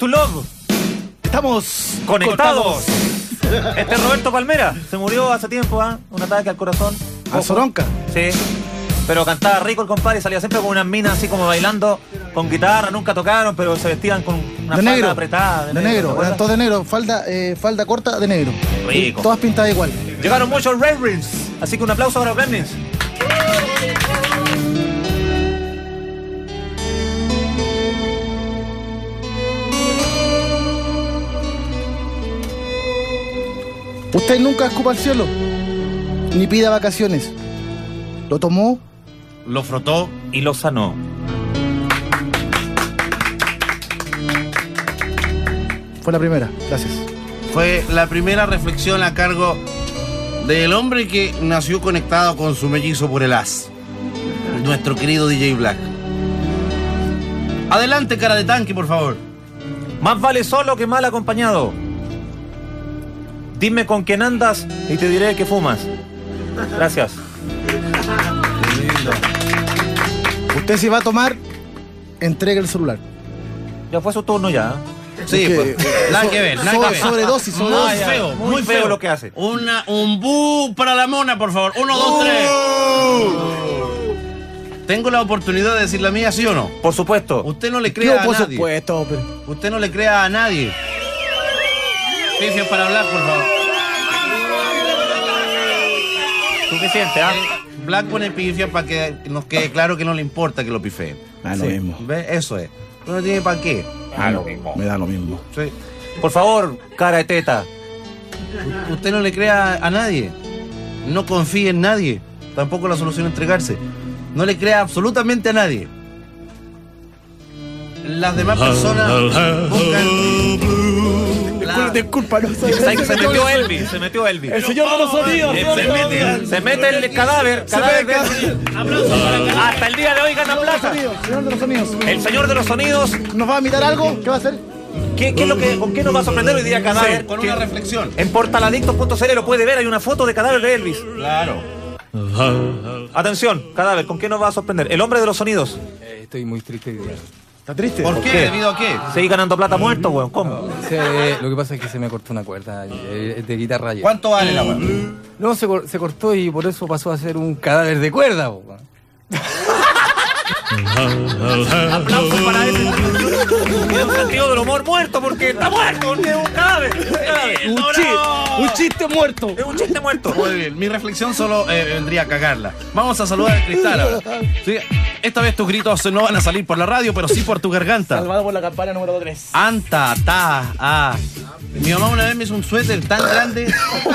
to Love. Estamos Conectados. Este es Roberto Palmera. Se murió hace tiempo, un ataque al corazón. A Soronca. Sí. Pero cantaba rico el compadre y salía siempre con unas minas así como bailando con guitarra. Nunca tocaron, pero se vestían con una falda apretada. De negro, eran todos de negro. Falda corta de negro. Rico. Todas pintadas igual. Llegaron muchos Gremlins. Así que un aplauso para los Gremlins. Usted nunca escupa al cielo, ni pida vacaciones. Lo tomó, lo frotó y lo sanó. Fue la primera, gracias. Fue la primera reflexión a cargo del hombre que nació conectado con su mellizo por el as, nuestro querido DJ Black. Adelante, cara de tanque, por favor. Más vale solo que mal acompañado. Dime con quién andas y te diré que fumas. Gracias. Usted si va a tomar, entregue el celular. Ya fue su turno ya. Sí, pues, nada que ver, nada que ver. Sobredosis. Muy feo lo que hace. Un bu para la mona, por favor. 1, 2, 3. ¿Tengo la oportunidad de decir la mía, sí o no? Por supuesto. Usted no le crea a por nadie. Supuesto, pero... Usted no le crea a nadie. Pifias para hablar, por favor. Suficiente, Black pone pifias para que nos quede claro que no le importa que lo pifeen. Lo mismo. ¿Ves? Eso es. No tiene para qué. Lo mismo. Me da lo mismo. Sí. Por favor, cara de teta. Usted no le crea a nadie. No confíe en nadie. Tampoco la solución es entregarse. No le crea absolutamente a nadie. Las demás personas buscan... Disculpa, no sé. Se metió Elvis, se metió Elvis. El señor de los sonidos. Se mete el cadáver de... Hasta el día de hoy gana plata. Señor de los sonidos. El señor de los sonidos. ¿Nos va a imitar algo? ¿Qué va a hacer? ¿Con qué nos va a sorprender hoy día cadáver? Sí, con una reflexión. En portaladictos.cl lo puede ver, hay una foto de cadáver de Elvis. Claro. Atención, cadáver, ¿con qué nos va a sorprender? El hombre de los sonidos. Estoy muy triste hoy día. ¿Está triste? ¿Por qué? ¿Debido a qué? Seguí ganando plata muerto, weón. ¿Cómo? Lo que pasa es que se me cortó una cuerda de guitarra ayer. ¿Cuánto vale la weá? No, se cortó y por eso pasó a ser un cadáver de cuerda, weón. Aplausos para ese. Tiene un sentido del humor muerto porque está muerto, es un cadáver. Un chiste muerto. Es un chiste muerto. Muy bien, mi reflexión solo vendría a cagarla. Vamos a saludar al Cristal ahora. Sí, esta vez tus gritos no van a salir por la radio, pero sí por tu garganta. Salvado por la campana número 3. Anta, ta, Mi mamá una vez me hizo un suéter tan grande.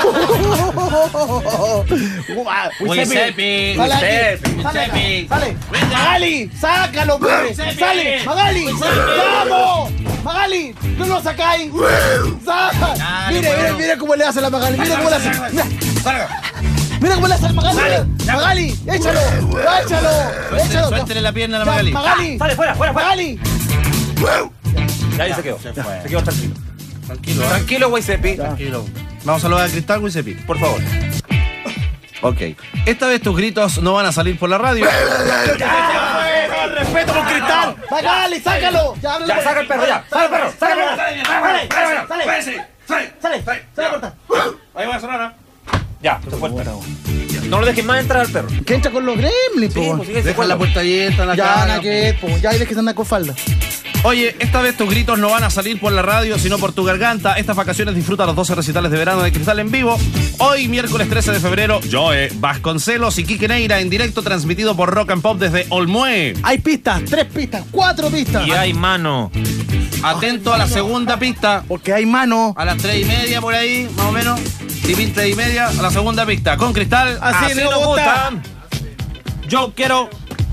Giuseppe. Sale. Magali, sácalo, pues. Sale, Magali. ¡Vamos! Magali, no lo sacáis. Mire cómo le hace la Magali. Mira cómo le hace. Mira cómo le hace la Magali. Magali, échalo. Suéltele la pierna a la Magali. Magali. Sale, fuera. Magali. Ya ahí se quedó. Se quedó tranquilo. Tranquilo, Giuseppe. Tranquilo. Vamos a saludar a Cristal, Giuseppe. Por favor. Ok. Esta vez tus gritos no van a salir por la radio. Respeto por Cristal. Magali, sácalo. Ya, saca el perro, ya. Sale el perro. Sale la puerta. Ahí va a sonar. Ya, se fue el perro. No lo dejes más entrar al perro. Que entra con los gremlins, Sí, po. pues sigue, se Deja fue la puerta abierta, la Ya, cara. nada que po. Ya, y dejes andar con falda. Oye, esta vez tus gritos no van a salir por la radio, sino por tu garganta. Estas vacaciones disfruta los 12 recitales de verano de Cristal en vivo. Hoy, miércoles 13 de febrero, Joe Vasconcelos y Quique Neira en directo, transmitido por Rock and Pop desde Olmué. Hay pistas, 3 pistas, 4 pistas. Y hay mano. Atento a la segunda pista. Porque hay mano. A las 3:30 por ahí, más o menos. Y 3:30 a la segunda pista. Con Cristal. Así nos gusta. Yo quiero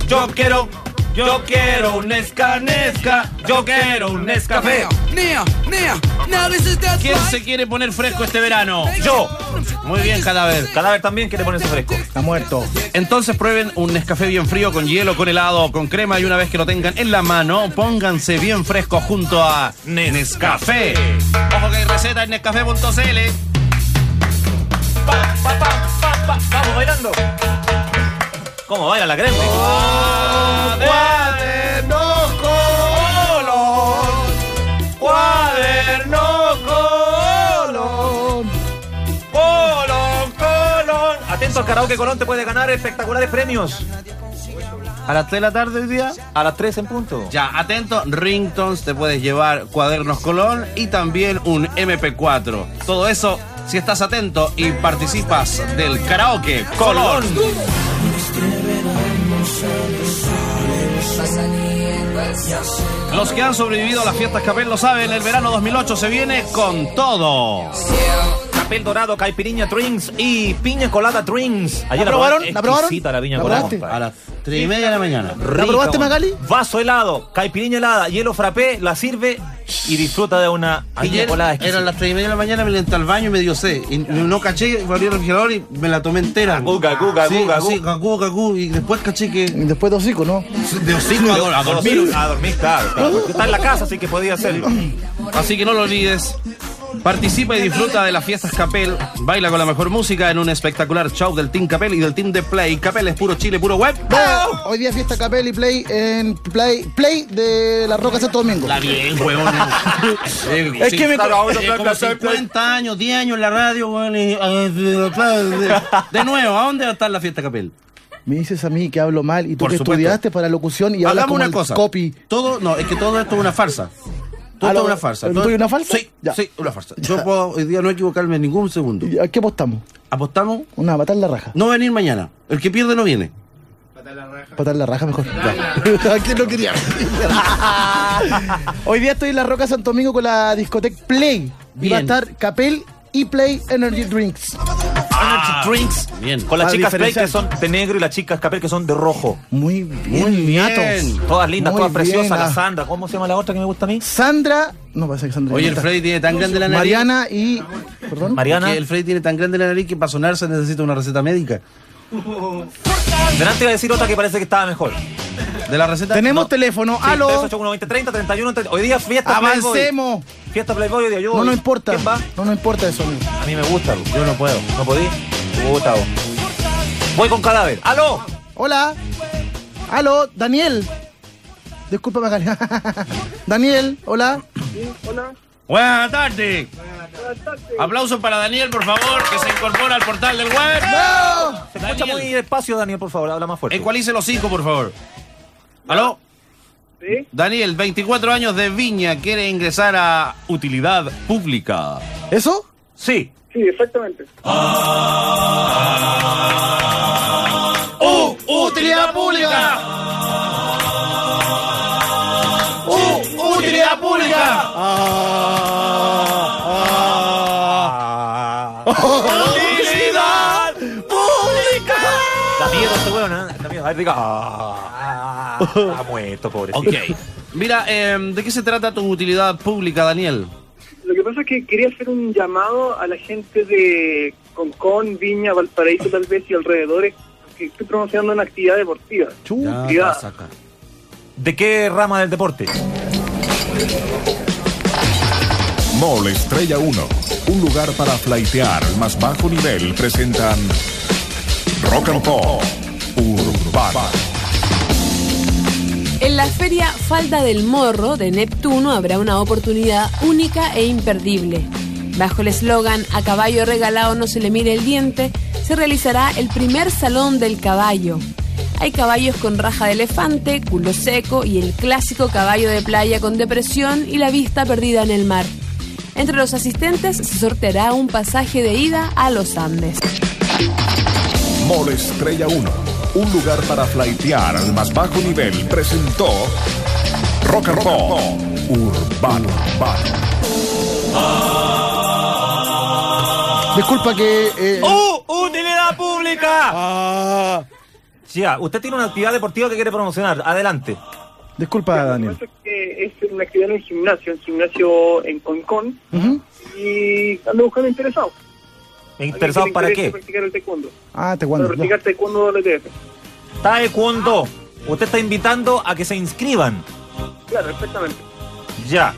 un Nesca. Yo quiero un Nescafé. ¿Quién se quiere poner fresco este verano? Yo. Muy bien, Cadáver. Cadáver también quiere ponerse fresco. Está muerto. Entonces prueben un Nescafé bien frío con hielo, con helado o con crema y una vez que lo tengan en la mano, pónganse bien frescos junto a Nescafé. Ojo que hay receta en Nescafé.cl. Vamos bailando. ¿Cómo baila la crema? Cuadernos color. atento, al Karaoke Colón te puede ganar espectaculares premios. ¿A las 3 de la tarde hoy día? A las 3 en punto. Ya, atento, ringtones, te puedes llevar cuadernos Colón y también un MP4. Todo eso si estás atento y participas del Karaoke Colón. Los que han sobrevivido a las fiestas Capel lo saben, el verano 2008 se viene con todo. Capel dorado, caipiriña drinks y piña colada drinks. ¿La probaron? ¿La probaron? Exquisita la piña ¿La colada, probaste? compadre. A las 3:30 de la mañana. ¿La probaste, Magali? Vaso helado, caipiriña helada, hielo frappé, la sirve y disfruta de una piña Ayer colada exquisita. eran las 3:30 de la mañana, me levanté al baño y me dio sed. Y no caché, abrí el refrigerador y me la tomé entera. Gagú, gagú, gagú, Sí, gagú. sí, gagú, gagú. Y después caché que... Y después de hocico, ¿no? De hocico a dormir. A dormir, claro. Porque está en la casa, así que podía ser. Así que no lo olvides. Participa y disfruta de las fiestas Capel. Baila con la mejor música en un espectacular show del Team Capel y del Team de Play. Capel es puro Chile, puro web. Hoy día fiesta Capel y Play en Play de la Roca Santo Domingo. La bien, huevón. Es que me... Como 50 años, 10 años en la radio, weón. De nuevo, ¿a dónde va a estar la fiesta Capel? Me dices a mí que hablo mal y tú Por que supuesto. estudiaste para locución y hablas Hagamos como una el cosa. copy. Todo, no, es que todo esto es una farsa. Todo esto es una farsa. ¿Tú una farsa? Sí, Ya. sí, una farsa. Yo puedo hoy día no equivocarme en ningún segundo. ¿Y ¿A qué apostamos? ¿Apostamos? Una patar la raja. No venir mañana. El que pierde no viene. Patar la raja mejor. ¿A quién no quería? Hoy día estoy en la Roca Santo Domingo con la discoteca Play. Y va a Bien. estar Capel y Play Energy Drinks. Energy drinks. Bien. Con las Para chicas Play que diferenciar. son de negro y las chicas Capel que son de rojo. Muy bien, Muy niatos. bien. Todas lindas, Muy todas preciosas. bien, La ah. Sandra. ¿Cómo se llama la otra que me gusta a mí? Sandra, no pasa que Sandra. Oye, no el está. Freddy tiene tan grande la nariz. Mariana y. ¿Perdón? Mariana. Que el Freddy tiene tan grande la nariz que para sonarse necesita una receta médica. Delante iba a decir otra que parece que estaba mejor. De la receta. Tenemos No. teléfono. Sí, ¡Aló! 381-2030, 31-30. Hoy día fiesta Playboy. ¡Avancemos! Fiesta Playboy hoy día. Yo No voy. nos importa. ¿Quién va? No nos importa eso, amigo. A mí me gusta. Yo no puedo. ¿No podí? Me gusta vos. Voy con cadáver. ¡Aló! Hola. Aló, Daniel. Disculpa, Magali. Daniel, hola. Hola. Buenas tardes. Buenas tardes. Aplausos para Daniel, por favor, que se incorpora al portal del web. ¡No! Se escucha Daniel. muy despacio, Daniel, por favor. Habla más fuerte. Ecualice los 5, por favor. ¿Aló? ¿Sí? Daniel, 24 años de Viña, quiere ingresar a utilidad pública. ¿Eso? Sí. Sí, exactamente. ¡Utilidad pública! ¡Utilidad pública! ¡Utilidad pública! Da miedo este weón, ¿eh? Da miedo. A ver, diga. Ha muerto, pobrecito. Ok. Mira, ¿de qué se trata tu utilidad pública, Daniel? Lo que pasa es que quería hacer un llamado a la gente de Concón, Viña, Valparaíso tal vez y alrededores, que estoy promocionando una actividad deportiva. Chu. Saca. ¿De qué rama del deporte? Mall Estrella 1, un lugar para flaitear al más bajo nivel, presentan Rock and Pop Urbano. En la feria Falda del Morro de Neptuno habrá una oportunidad única e imperdible. Bajo el eslogan "A caballo regalado no se le mire el diente", se realizará el primer salón del caballo. Hay caballos con raja de elefante, culo seco y el clásico caballo de playa con depresión y la vista perdida en el mar. Entre los asistentes se sorteará un pasaje de ida a los Andes. Mall Estrella 1, un lugar para flaitear al más bajo nivel, presentó Rock and Pop Urbano. Disculpa que. ¡Utilidad pública! Ya, usted tiene una actividad deportiva que quiere promocionar. Adelante. Disculpa, Lo que Daniel. pasa es que es una actividad en el gimnasio en Concón, Ujú. y ando buscando interesados. ¿Interesado ¿Alguien que le para interese qué? practicar el taekwondo. Ah, te Para cuando. practicar taekwondo WTF. Taekwondo. Usted está invitando a que se inscriban. Claro, exactamente. Ya.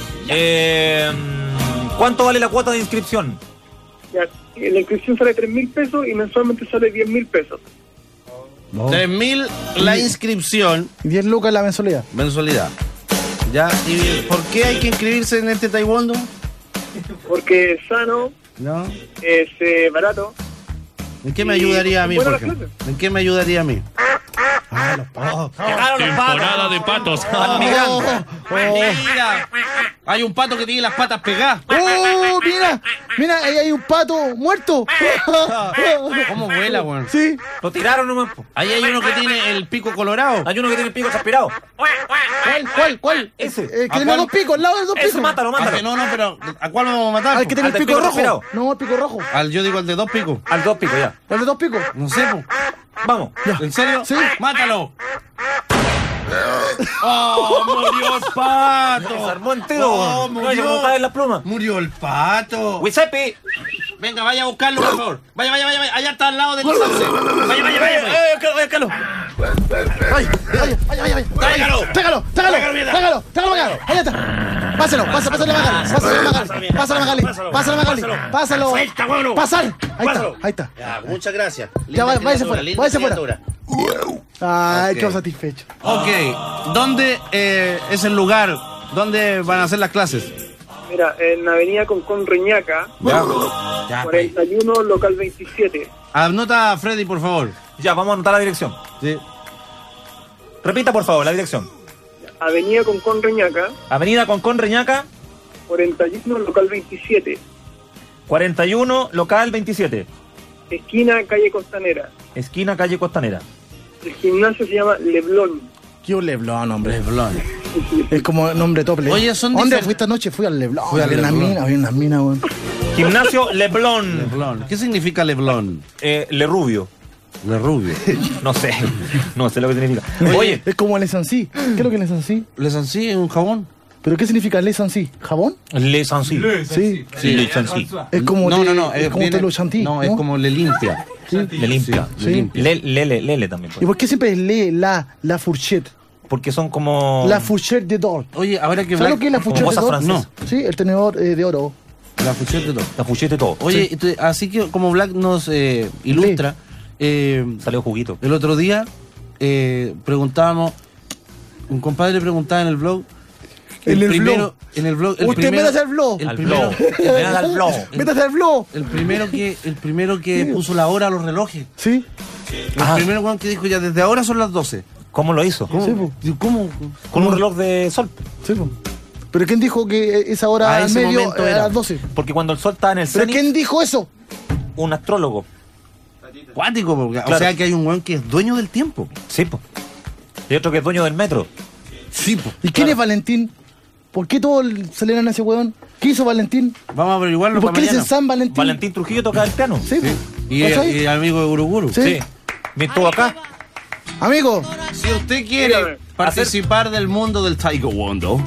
¿Cuánto vale la cuota de inscripción? Ya, la inscripción sale 3.000 pesos y mensualmente sale 10.000 pesos. No. 3.000 la inscripción, 10 lucas la mensualidad. mensualidad. ¿Ya? ¿Y por qué hay que inscribirse en este taekwondo? Porque es sano, ¿No? es barato ¿En qué me ayudaría a mí, Bueno, por ejemplo? ¿En qué me ayudaría a mí? Llegaron los Temporada de patos. Mira, hay un pato que tiene las patas pegadas. ¡Oh, mira! Mira, ahí hay un pato muerto. ¿Cómo vuela, weón? Sí. Lo tiraron nomás. Po. Ahí hay uno que tiene el pico colorado. Hay uno que tiene el pico aspirado. ¿Cuál? Ese. Que tiene dos picos, al lado de dos Ese, picos. mátalo. Ah, que no, pero ¿a cuál vamos a matar? Al que tiene Al el del pico pico rojo. aspirado. No, el pico rojo. Yo digo el de dos picos. Al 2 picos, ya. El de dos picos. No sé, po. Vamos. ¿En serio? Sí. ¡Mátalo! ¡Oh, murió el pato! Se armó entero. ¡Oh, No, se me caen las plumas. ¡Murió el pato! Giuseppe. Venga, vaya a buscarlo, por favor. Vaya. Allá está al lado del sauce. Vaya. Carlos. Ay. Tráigalo. Tráigalo acá. Ahí está. Pásalo a Magali. Pásalo. Suelta, huevón. Pasar. Ahí Pásalo. está. Ya, muchas gracias. Ya, váyase fuera. Ay, Ok. quedo satisfecho. Ok, ¿dónde es el lugar? ¿Dónde van a hacer las clases? Mira, en Avenida Concón Reñaca, Ya, 41, local 27. Anota a Freddy, por favor. Ya, vamos a anotar la dirección. Sí. Repita, por favor, la dirección. Avenida Concón Reñaca, Avenida Concón Reñaca, 41, local 27. 41, local 27. Esquina, calle Costanera. Esquina, calle Costanera. El gimnasio se llama Leblon. Qué un Leblon, hombre. Leblon. Es como nombre tople. Oye, son ¿Dónde diferentes- fui esta noche? Fui al Leblon. Fui al Había unas minas, weón. Gimnasio Leblon. Leblon. ¿Qué significa Leblon? Le Rubio. Le rubio. No sé lo que significa. Oye, Es como Le Sancy. ¿Qué es lo que es Le Sancy? ¿Le Sancy es un jabón? ¿Pero qué significa Le Sancy? ¿Jabón? Le Sancy. Sí. Le Sancy. Es como No, es como viene- Telo Chanty. No, es como le limpia. Le limpia. Sí, le limpia. Lele también. ¿Y por qué siempre es la fourchette? Porque son como... La fourchette de d'or. Oye, ahora que ¿Sabes lo que es la como fourchette de cosas d'or? francesas. No. Sí, el tenedor de oro. La fusión de todo. La fuchete todo. Oye, entonces, así que como Black nos ilustra, Salió juguito. el otro día preguntábamos, un compadre preguntaba en el blog, En el primero, blog. en el blog, Usted métase al blog. el Al primero, blog. Ven al blog. Métase al blog. el primero que puso la hora a los relojes. Sí. El primero weón que dijo ya desde ahora son las 12. ¿Cómo lo hizo? Sí, po. ¿Cómo? Con un reloj de sol. Sí, po. ¿Pero quién dijo que esa hora A al ese medio momento era a era. las 12? Porque cuando el sol está en el ¿Pero cenit, quién dijo eso? un astrólogo. Cuático, porque, Claro. o sea que hay un weón que es dueño del tiempo. Sí, po. Y otro que es dueño del metro. Sí, po. ¿Y quién es Valentín? ¿Por qué todos celebran a ese weón? ¿Qué hizo Valentín? Vamos a averiguarlo ¿Y por para qué le dicen mañana. San Valentín? Valentín Trujillo toca el piano. Sí, po. Y, ¿Cachai? y amigo de Guruguru. Sí. Sí. Me estuvo acá. Amigo, Si usted quiere Dígame. participar del mundo del taekwondo,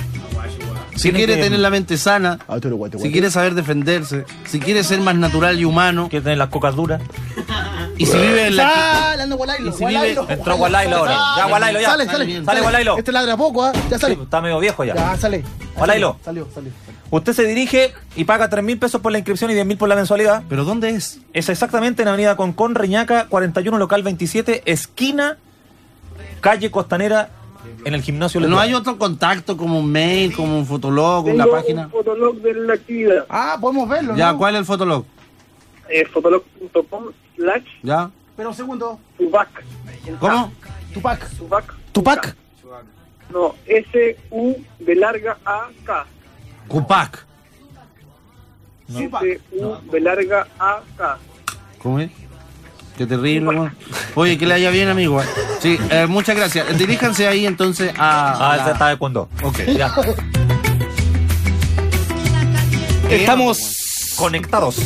si Tiene quiere que- tener la mente sana, si quiere saber defenderse, si quiere ser más natural y humano, Quiere tener las cocas duras. y si vive en la... ¡Sale, anda Gualailo! Y si vive- Entró Gualailo ahora. Ya, Gualailo, ya. Sale, Sale sale. bien. Sale, Gualailo. Este ladra poco, ¿ah? Ya Sí, sale. está medio viejo ya. Ya, sale. Gualailo. Salió. Usted se dirige y paga 3.000 pesos por la inscripción y 10.000 por la mensualidad. ¿Pero dónde es? Es exactamente en Avenida Concón, Reñaca, 41, local 27, esquina, calle Costanera, en el gimnasio. ¿No Leblon. hay otro contacto como un mail, como un fotolog, Tengo una página? un fotolog de la actividad. Ah, podemos verlo, Ya, ¿no? ¿cuál es el fotolog? Fotolog.com/Tupac. ¿Ya? Pero un segundo. ¿Cómo? Tupac. Tupac. No, S-U de larga A-K. Cupac. S-U de larga A-K. ¿Cómo es? Qué terrible, weón. Oye, que le haya bien, amigo. Sí, muchas gracias. Diríjanse ahí entonces a... ese está de cuando. Ok. Ya. Estamos Conectados.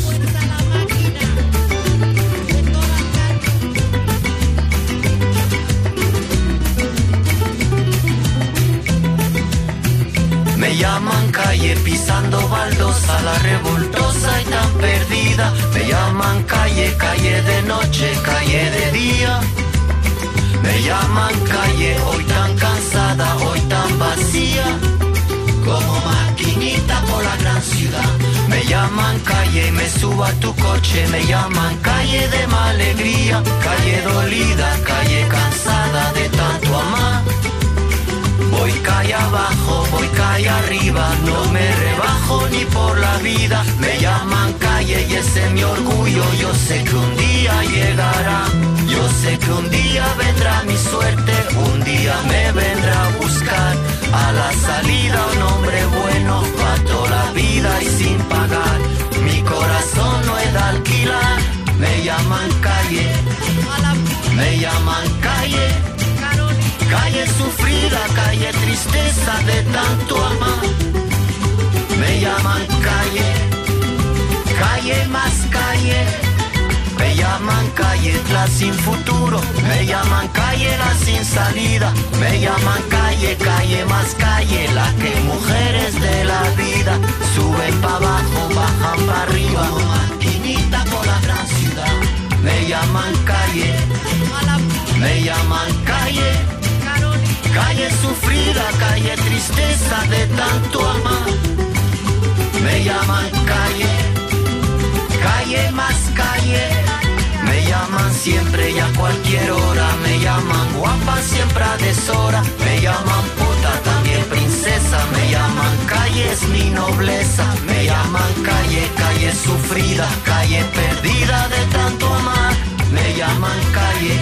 Me llaman calle pisando baldosa, la revoltosa y tan perdida. Me llaman calle, calle de noche, calle de día. Me llaman calle, hoy tan cansada, hoy tan vacía. Como maquinita por la gran ciudad. Me llaman calle, me subo a tu coche. Me llaman calle de mala alegría. Calle dolida, calle cansada de tanto amar. Voy calle abajo, voy calle arriba, no me rebajo ni por la vida. Me llaman calle y ese es mi orgullo. Yo sé que un día llegará. Yo sé que un día vendrá mi suerte. Un día me vendrá a buscar. A la salida un hombre bueno pa' toda la vida y sin pagar. Mi corazón no es de alquilar. Me llaman calle. Me llaman calle. Calle sufrida, calle tristeza de tanto amar. Me llaman calle, calle más calle. Me llaman calle la sin futuro. Me llaman calle la sin salida. Me llaman calle, calle más calle. La que mujeres de la vida suben pa' abajo, bajan pa' arriba. Como maquinita por la gran ciudad. Me llaman calle, me llaman calle. Calle sufrida, calle tristeza de tanto amar. Me llaman calle, calle más calle. Me llaman siempre y a cualquier hora. Me llaman guapa siempre a deshora. Me llaman puta también princesa. Me llaman calle es mi nobleza. Me llaman calle, calle sufrida, calle perdida de tanto amar. Me llaman calle,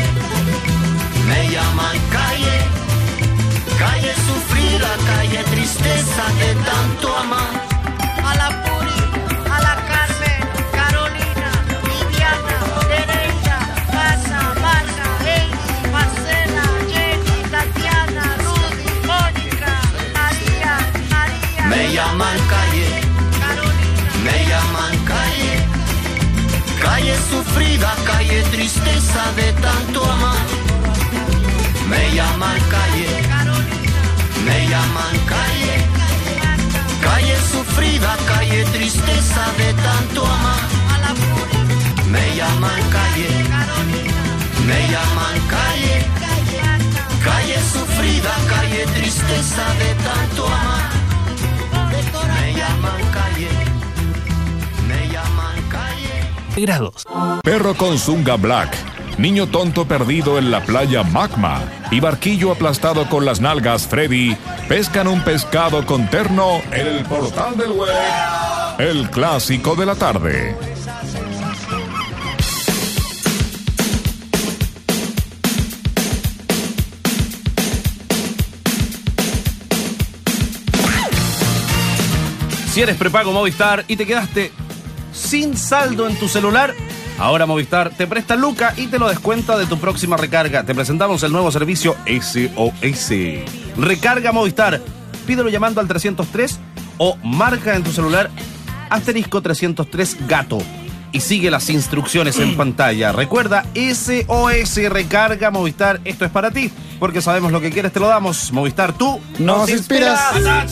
me llaman calle. Calle sufrida, calle tristeza de tanto amar. A la Puri, a la Carmen, Carolina, Viviana, Teresa, Casa, Marga, Heidi, Marcela, Jenny, Tatiana, Rudy, Mónica, María, María. Me llaman calle, Carolina. me llaman calle. Calle sufrida, calle tristeza de tanto amar. Me llaman calle. Me llaman calle, calle sufrida, calle tristeza de tanto amar. Me llaman calle, me llaman calle, calle sufrida, calle tristeza de tanto amar. Me llaman calle, me llaman calle. Grados. Perro con Zunga Black. Niño tonto perdido en la playa Magma y barquillo aplastado con las nalgas Freddy pescan un pescado con terno en el portal del web. El clásico de la tarde. Si eres prepago Movistar y te quedaste sin saldo en tu celular, ahora Movistar te presta Luca y te lo descuenta de tu próxima recarga. Te presentamos el nuevo servicio SOS. Recarga Movistar. Pídelo llamando al 303 o marca en tu celular asterisco 303 gato y sigue las instrucciones en pantalla. Recuerda, SOS Recarga Movistar. Esto es para ti, porque sabemos lo que quieres, te lo damos. Movistar, tú Nos inspiras.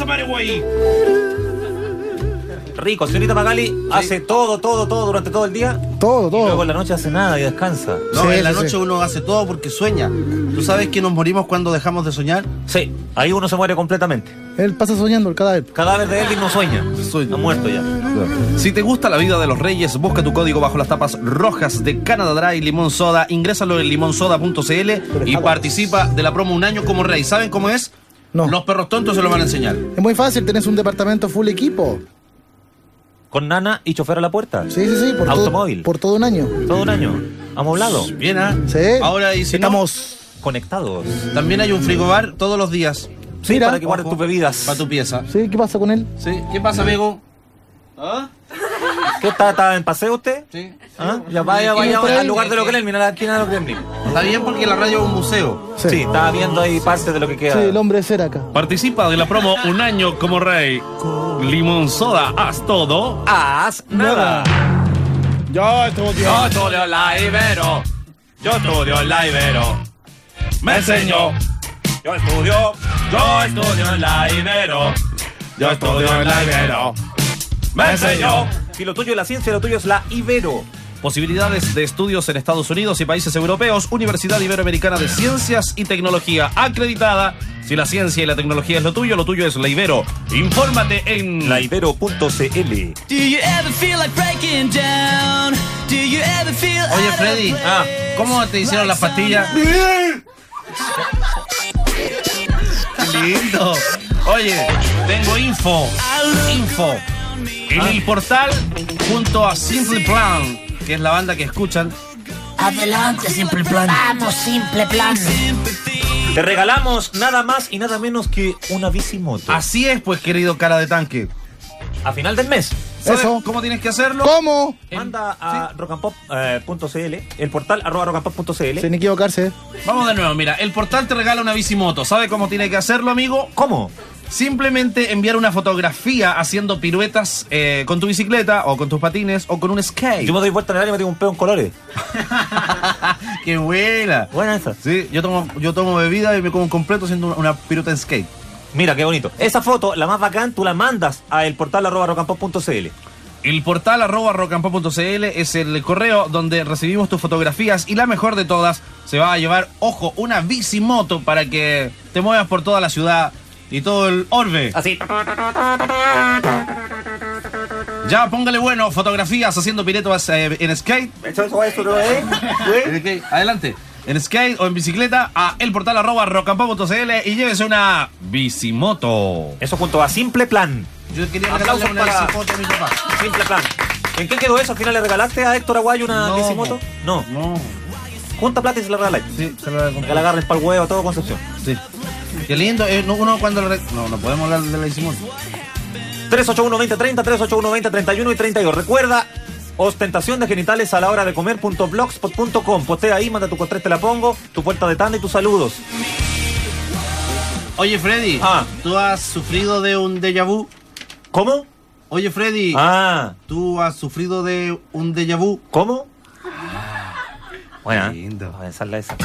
Rico, señorita Magali hace todo durante todo el día. Todo, Y luego todo. en la noche hace nada y descansa. No, Sí, en la sí, noche sí. uno hace todo porque sueña. ¿Tú sabes que nos morimos cuando dejamos de soñar? Sí, ahí uno se muere completamente. Él pasa soñando el cadáver. Cadáver de Elvis no sueña. Ha muerto ya. Si te gusta la vida de los reyes, busca tu código bajo las tapas rojas de Canada Dry Limón Soda. Ingrésalo en limonsoda.cl y participa de la promo Un Año como Rey. ¿Saben cómo es? No. Los perros tontos se lo van a enseñar. Es muy fácil, tenés un departamento full equipo. Con nana y chofer a la puerta. Sí, por Automóvil. por todo un año. Todo un año. Amoblado. Bien, ¿ah? Sí. Ahora, y si estamos. Conectados. no, también hay un frigobar todos los días Sí, Mira. para que guardes tus bebidas. para tu pieza. Sí, ¿qué pasa con él? ¿Sí? ¿Qué pasa, amigo? ¿Ah? ¿Qué está en paseo usted? Sí. ¿Ah? Ya vaya al lugar de lo que mira la esquina de lo que Está bien porque la radio es un museo. Sí, estaba viendo ahí parte de lo que queda. Sí, el hombre de cera acá. Participa de la promo Un Año como Rey. Limón Soda, haz todo. Haz nada. Ya, estuvo Yo estudio en la Ibero. Yo estudio en la Ibero. Me enseñó. Yo estudio en la Ibero. Yo estudio en la Ibero. Me enseñó. Si lo tuyo es la ciencia, lo tuyo es la Ibero. Posibilidades de estudios en Estados Unidos y países europeos. Universidad Iberoamericana de Ciencias y Tecnología acreditada. Si la ciencia y la tecnología es lo tuyo es la Ibero. Infórmate en Laibero.cl. Oye, Freddy, ¿cómo te hicieron las pastillas? Qué lindo. Oye, tengo info. En el portal, junto a Simple Plan, que es la banda que escuchan. Adelante, Simple Plan. Vamos, Simple Plan. Te regalamos nada más y nada menos que una bicimoto. Así es, pues, querido cara de tanque. A final del mes. ¿Sabes Eso. cómo tienes que hacerlo? ¿Cómo? Manda a rockandpop.cl, el portal @rockandpop.cl. Sin equivocarse. Vamos de nuevo, mira, el portal te regala una bicimoto. ¿Sabe cómo tiene que hacerlo, amigo? ¿Cómo? Simplemente enviar una fotografía haciendo piruetas con tu bicicleta o con tus patines o con un skate. Yo me doy vuelta en el área y me tengo un peo en colores. ¡Qué buena! Buena esa. Sí, yo tomo bebida y me como un completo haciendo una pirueta en skate. Mira, qué bonito. Esa foto, la más bacán, tú la mandas a el portal @rockandpop.cl. El portal @rockandpop.cl es el correo donde recibimos tus fotografías y la mejor de todas, se va a llevar, ojo, una bicimoto para que te muevas por toda la ciudad y todo el orbe. Así. Ya, póngale bueno, fotografías haciendo piruetas en skate. Adelante. En skate o en bicicleta a el portal @rockandpop.cl y llévese una bicimoto. Eso junto a Simple Plan. Yo quería Aplausos regalarle una para bicimoto a mi papá. Simple Plan. ¿En qué quedó eso? ¿Al final le regalaste a Héctor Aguayo una No, bicimoto? No. No. Junta plata y se la regaláis. Sí, se lo voy a Que comprar. la agarres para el huevo, todo Concepción. Sí. Qué lindo. Uno cuando no podemos hablar de la bicimoto. 381-2030, 381-2031 y 32. Recuerda, ostentación de genitales a la hora de comer.blogspot.com. Postea ahí, manda tu contraste, te la pongo, tu puerta de tanda y tus saludos. Oye, Freddy, ¿tú has sufrido de un déjà vu? ¿Cómo? Oye, Freddy, ¿tú has sufrido de un déjà vu? ¿Cómo? Buena. Lindo. A pensarla esa.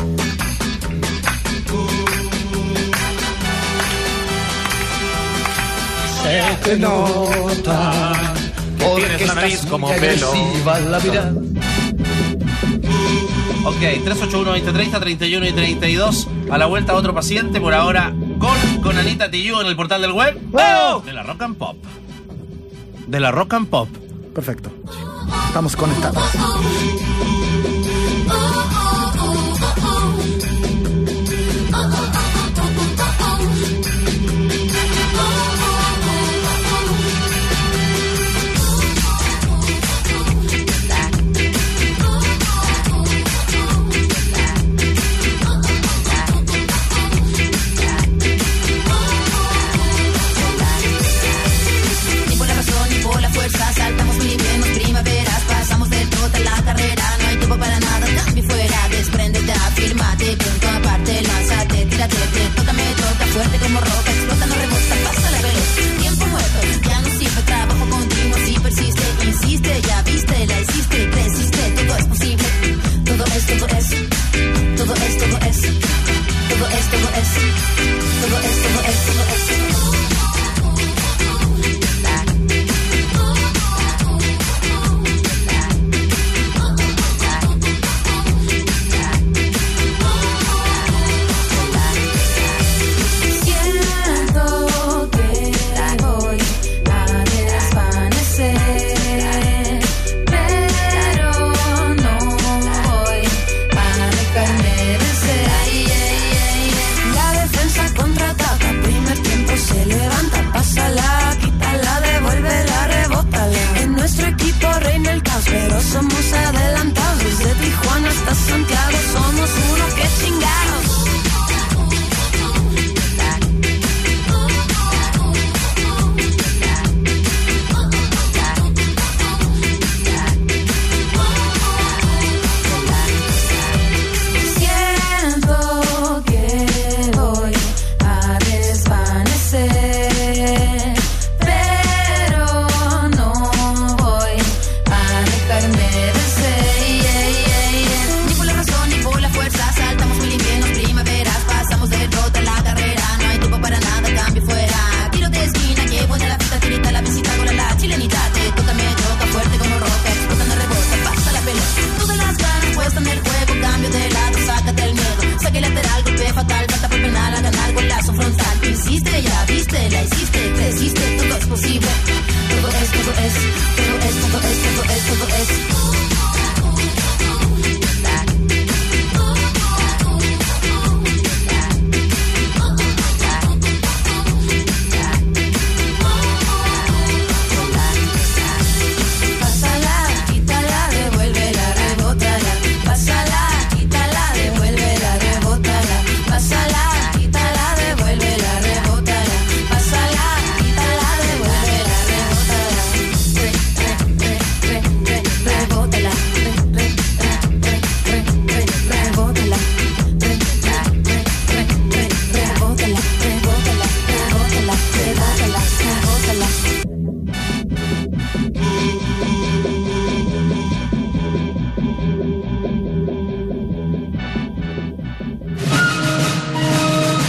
Se te nota Tienes la nariz como pelo. la mirada. Ok, 381-2030, 31 y 32. A la vuelta otro paciente, por ahora con Anita Tijoux en el portal del web. De la Rock and Pop. De la Rock and Pop. Perfecto. Estamos conectados. Ni por la razón ni por la fuerza, saltamos mil inviernos, primaveras, pasamos del trote a la carrera.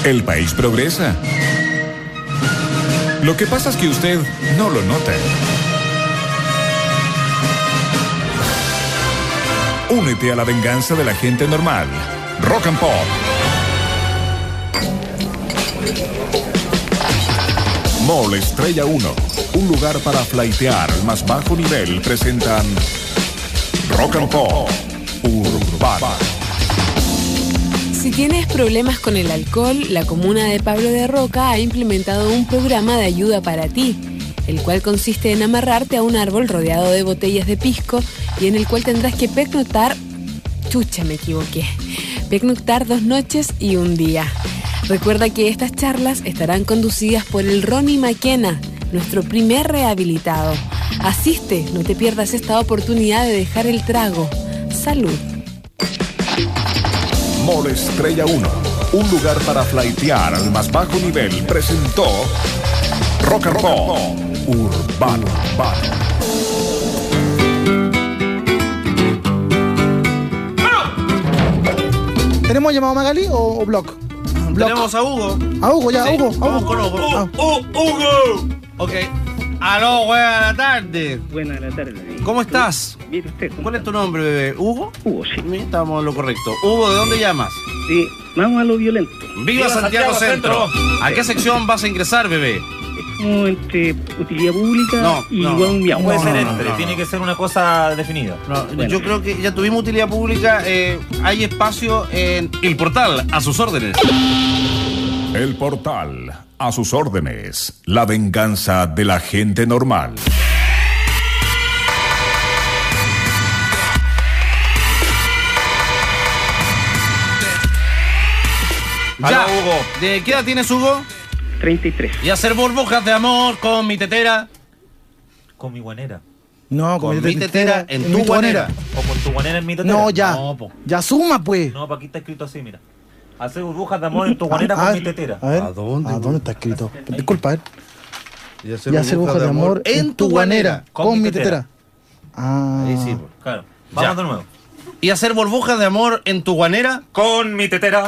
El país progresa. Lo que pasa es que usted no lo nota. Únete a la venganza de la gente normal. Rock and Pop. Mall Estrella 1, un lugar para flaitear al más bajo nivel, presentan Rock and Pop Urbano. Si tienes problemas con el alcohol, la comuna de Pablo de Roca ha implementado un programa de ayuda para ti, el cual consiste en amarrarte a un árbol rodeado de botellas de pisco y en el cual tendrás que pernoctar... Chucha, me equivoqué. Pernoctar 2 noches y 1 día. Recuerda que estas charlas estarán conducidas por el Ronnie McKenna, nuestro primer rehabilitado. Asiste, no te pierdas esta oportunidad de dejar el trago. Salud. Mall Estrella 1, un lugar para flaitear al más bajo nivel, presentó Rock and Pop Urbano. ¿Tenemos llamado a Magali o Block? Tenemos a Hugo. A Hugo, ya, Sí, Hugo. vamos con Hugo. ¡Hugo! Ok. Aló, buena tarde. Buenas tardes. ¿Cómo estás? Bien, usted. ¿Cuál es tu nombre, bebé? ¿Hugo? Hugo, sí. Estamos en lo correcto. Hugo, ¿de dónde llamas? Sí, vamos a lo violento. ¡Viva Santiago Centro! ¿A qué sección vas a ingresar, bebé? Es como entre utilidad pública y no. guau miau. Puede ser no, entre, no. tiene que ser una cosa definida. No, Bueno. Yo creo que ya tuvimos utilidad pública. Hay espacio en el portal, a sus órdenes. El portal, a sus órdenes. La venganza de la gente normal. Ya, Aló, Hugo. ¿De qué edad tienes, Hugo? 33. Y hacer burbujas de amor con mi tetera. Con mi guanera. No, Con mi tetera en tu guanera. O con tu guanera en mi tetera. No, ya. No, po. Ya suma, pues. No, pa' aquí está escrito así, mira. Hacer burbujas de amor en tu guanera con mi tetera. A ver. ¿A dónde, ¿A dónde está escrito? Disculpa, a ver. Y Y hacer burbujas de amor en tu guanera. Con mi tetera. Ah. Ahí sí, po. Claro. Vamos Ya. de nuevo. Y hacer burbujas de amor en tu guanera. Con mi tetera.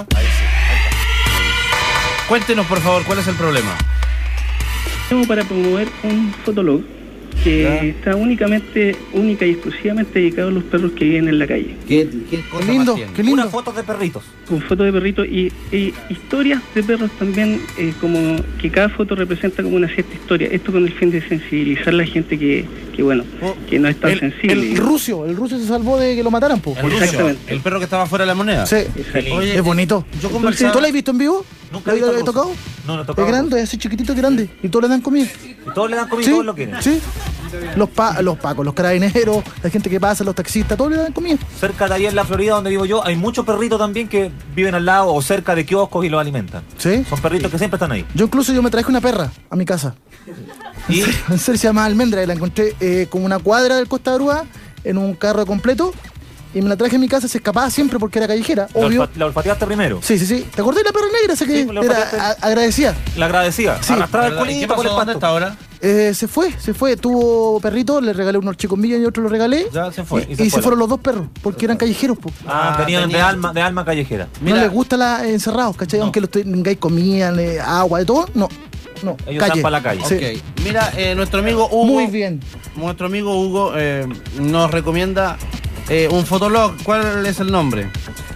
Cuéntenos, por favor, ¿cuál es el problema? Estamos para promover un fotolog que está única y exclusivamente dedicado a los perros que viven en la calle. ¿Qué lindo, qué lindo. Unas fotos de perritos. Con fotos de perritos y historias de perros también, como que cada foto representa como una cierta historia. Esto con el fin de sensibilizar a la gente que no es tan sensible. El ruso se salvó de que lo mataran, pues. Exactamente. El perro que estaba fuera de la moneda. Sí. Exacto. Oye, Es bonito. Yo conversaba... ¿Tú lo has visto en vivo? Nunca he ¿Lo visto has tocado? No, no he Es tocado. grande, es así chiquitito, grande. Y todos le dan comida. Y todos le dan comida y Sí, todos lo quieren. sí. Los pacos, los carabineros, la gente que pasa, los taxistas, todos le dan comida. Cerca de ahí en la Florida, donde vivo yo, hay muchos perritos también que viven al lado o cerca de kioscos y los alimentan. Sí. Son perritos que siempre están ahí. Yo me traje una perra a mi casa. Y En serio, se llama Almendra y la encontré como una cuadra del Costa Grúa en un carro completo y me la traje a mi casa, se escapaba siempre porque era callejera, obvio. la olfateaste primero. Sí. ¿Te acordás de la perra negra? Esa que Sí, la era olfateaste. agradecida. La agradecía. Sí. Arrastraba el ¿Verdad? ¿Y qué culito pasó? con el ¿Dónde pasto. está ahora? Se fue. Tuvo perrito, le regalé unos chicomillos y otro lo regalé. Ya se fue. Y se fueron los dos perros porque eran callejeros, po. Venían de alma callejera. Mira. No les gusta la encerrados, ¿cachai? Aunque los tengáis comida, agua, de todo, no. Ellos están para la calle. Sí. Ok. Mira, nuestro amigo Hugo... Muy bien. Nuestro amigo Hugo nos recomienda un fotolog. ¿Cuál es el nombre?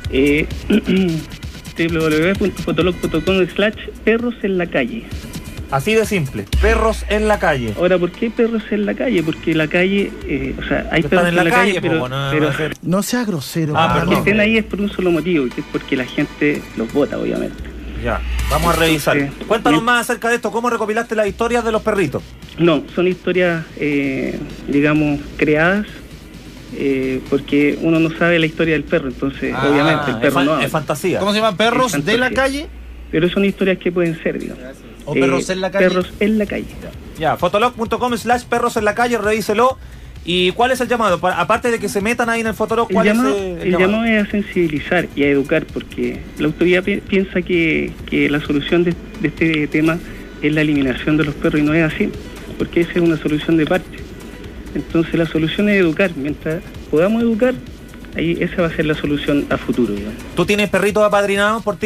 www.fotolog.com/perros en la calle. Así de simple. Perros en la calle. Ahora, ¿por qué perros en la calle? Porque la calle, hay Están perros en la calle, pero, pues, no, pero va a ser- No sea grosero. Ah, que perdón. estén ahí es por un solo motivo, que es porque la gente los vota, obviamente. Ya, vamos a revisar. Entonces, Cuéntanos bien. más acerca de esto. ¿Cómo recopilaste las historias de los perritos? No, son historias, digamos, creadas, porque uno no sabe la historia del perro, entonces, obviamente, el perro no habla. Es fantasía. ¿Cómo se llama? ¿Perros Es de la fantasía. calle? Pero son historias que pueden ser, digamos. ¿O perros en la calle? Perros en la calle. Ya, fotolog.com/perros en la calle, revíselo. ¿Y cuál es el llamado? Aparte de que se metan ahí en el Fotolog, El ¿cuál llamado, es el llamado es a sensibilizar y a educar, porque la autoridad piensa que la solución de este tema es la eliminación de los perros, y no es así, porque esa es una solución de parte. Entonces la solución es educar. Mientras podamos educar, ahí esa va a ser la solución a futuro, digamos. ¿Tú tienes perritos apadrinados por ti?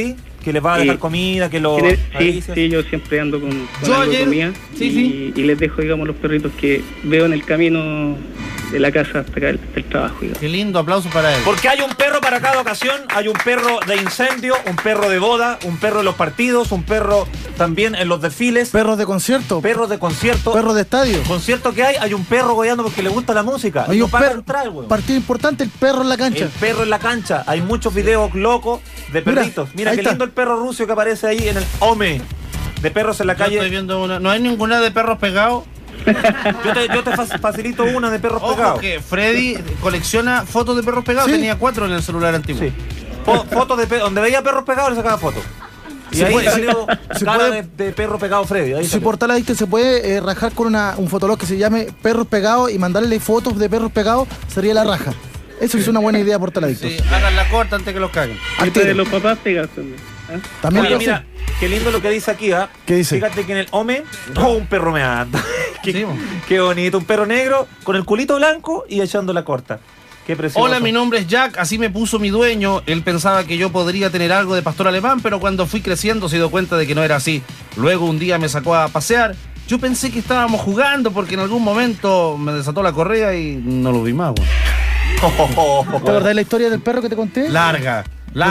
que les va a dejar comida, que los... Sí, yo siempre ando con algo de comida y les dejo, digamos, los perritos que veo en el camino de la casa hasta acá del trabajo. Digamos. Qué lindo, aplauso para él. Porque hay un perro para cada ocasión, hay un perro de incendio, un perro de boda, un perro en los partidos, un perro también en los desfiles. Perros de concierto. Perros de concierto. Perros de estadio. Concierto que hay un perro goleando porque le gusta la música. Hay no un paga perro. entrar, weón. Partido importante, el perro en la cancha. El perro en la cancha. Hay muchos videos locos de perritos. Mira qué lindo el perro ruso que aparece ahí en el Home. De perros en la calle. Estoy viendo una. ¿No hay ninguna de perros pegados? Yo te facilito una de perros pegados. Que Freddy colecciona fotos de perros pegados. Sí. Tenía 4 en el celular antiguo. Sí. Fotos de donde veía perros pegados le sacaba fotos. Y ahí salió cara de perro pegado Freddy. Ahí si Portal Adicto se puede rajar con un fotolog que se llame Perros Pegados y mandarle fotos de perros pegados, sería la raja. Eso es una buena idea, Portal Adicto. Sí, hagan la corta antes que los caguen. Antes de los papás pegados también. También. Oye, mira, qué lindo lo que dice aquí, ¿ah? ¿Qué dice? Fíjate que en el Home, un perro me anda. Qué bonito, un perro negro con el culito blanco y echando la corta. Qué precioso. Hola, mi nombre es Jack, así me puso mi dueño. Él pensaba que yo podría tener algo de pastor alemán, pero cuando fui creciendo se dio cuenta de que no era así. Luego un día me sacó a pasear. Yo pensé que estábamos jugando porque en algún momento me desató la correa y no lo vi más, güey. ¿Te acordás de la historia del perro que te conté? Larga.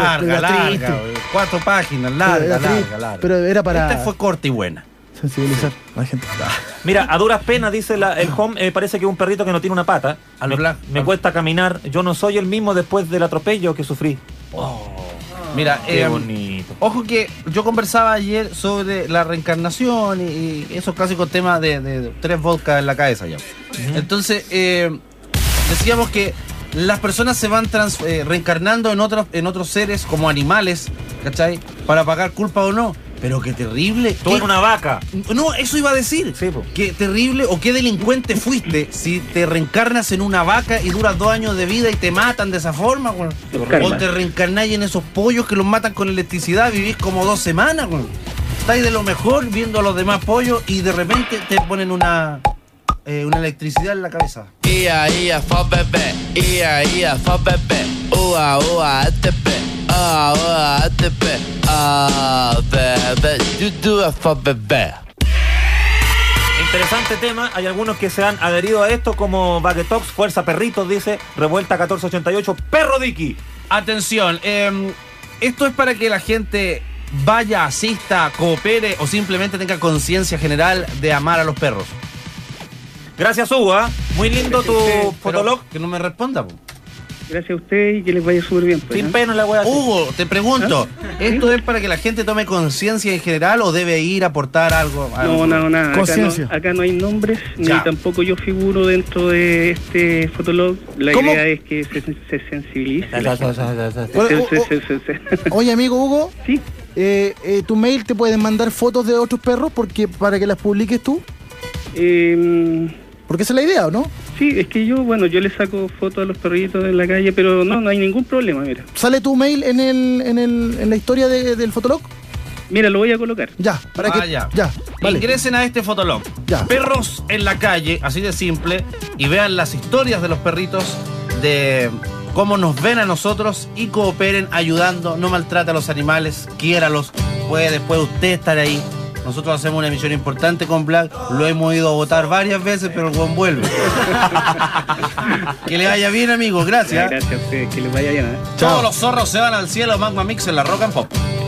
4 páginas, larga. Pero era para... Esta fue corta y buena. Sensibilizar a la gente. Mira, a duras penas, dice el Home, parece que es un perrito que no tiene una pata. Me cuesta caminar. Yo no soy el mismo después del atropello que sufrí. Mira, qué bonito. Ojo que yo conversaba ayer sobre la reencarnación y esos clásicos temas de 3 vodka en la cabeza ya. Entonces, decíamos que las personas se van reencarnando en otros seres como animales, ¿cachai? Para pagar culpa o no. Pero qué terrible. Tú eres una vaca. No, eso iba a decir. Sí, po. Qué terrible o qué delincuente fuiste si te reencarnas en una vaca y duras 2 años de vida y te matan de esa forma, güey. O te reencarnáis en esos pollos que los matan con electricidad, vivís como 2 semanas, güey. Estáis de lo mejor viendo a los demás pollos y de repente te ponen una electricidad en la cabeza. Ia, fa bebé. Ia, fa bebé. Ua, ATP. ATP. Bebé. You fa bebé. Interesante tema. Hay algunos que se han adherido a esto, como Baguetox, Fuerza Perritos, dice Revuelta 1488, Perro Dicky. Atención, esto es para que la gente vaya, asista, coopere o simplemente tenga conciencia general de amar a los perros. Gracias, Hugo. Muy lindo tu fotolog. Que no me responda, po. Gracias a usted y que les vaya súper bien. Pues, sin pena la voy a hacer. Hugo, te pregunto, ¿esto es para que la gente tome conciencia en general o debe ir a aportar algo? No. Acá no hay nombres, ni tampoco yo figuro dentro de este fotolog. La idea es que se sensibilice. Oye, amigo Hugo. Sí. ¿Tu mail te pueden mandar fotos de otros perros para que las publiques tú? Porque esa es la idea, ¿o no? Sí, es que yo le saco fotos a los perritos en la calle, pero no hay ningún problema, mira. ¿Sale tu mail en la historia del fotolog? Mira, lo voy a colocar. Ya, vale. Ingresen a este fotolog. Ya. Perros en la calle, así de simple, y vean las historias de los perritos, de cómo nos ven a nosotros y cooperen ayudando, no maltrate a los animales, quiéralos, puede después usted estar ahí. Nosotros hacemos una emisión importante con Black, lo hemos ido a votar varias veces, pero el buen vuelve. Que le vaya bien, amigo, gracias. Gracias a usted, que le vaya bien. Todos los zorros se van al cielo, Magma Mix en la Rock and Pop.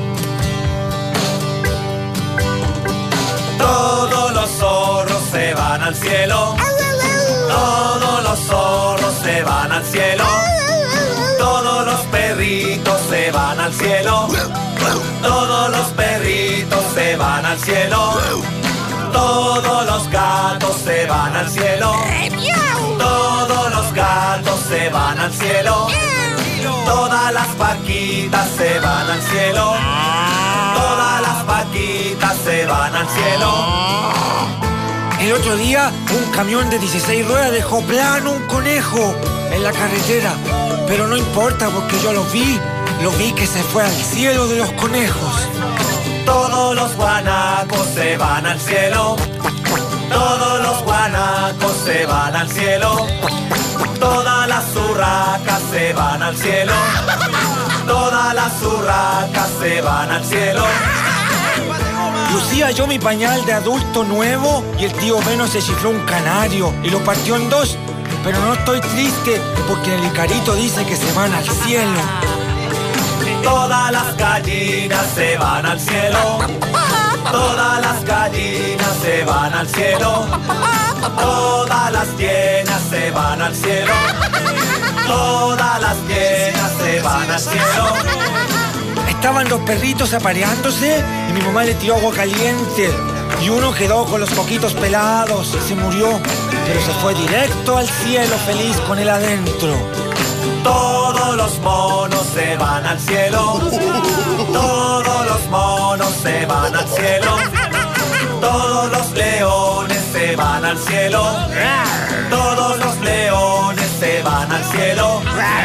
Todos los zorros se van al cielo. Todos los zorros se van al cielo. Todos los perritos se van al cielo. Todos los perritos se van al cielo. Todos los gatos se van al cielo. Todos los gatos se van al cielo. Todas las vaquitas se van al cielo. Todas las vaquitas se van al cielo. El otro día un camión de 16 ruedas dejó plano un conejo en la carretera. Pero no importa porque yo lo vi que se fue al cielo de los conejos. Todos los guanacos se van al cielo. Todos los guanacos se van al cielo. Todas las urracas se van al cielo. Todas Todas las urracas se van al cielo. Lucía yo mi pañal de adulto nuevo y el tío Beno se chifló un canario y lo partió en dos. Pero no estoy triste porque el Icarito dice que se van al cielo. Todas las gallinas se van al cielo. Todas las gallinas se van al cielo. Todas las hienas se van al cielo. Todas las hienas se van al cielo. Estaban los perritos apareándose y mi mamá le tiró agua caliente. Y uno quedó con los coquitos pelados y se murió. Pero se fue directo al cielo feliz con él adentro. Todos los monos se van al cielo. Todos los monos se van al cielo. Todos los leones se van al cielo. Todos los leones se van al cielo.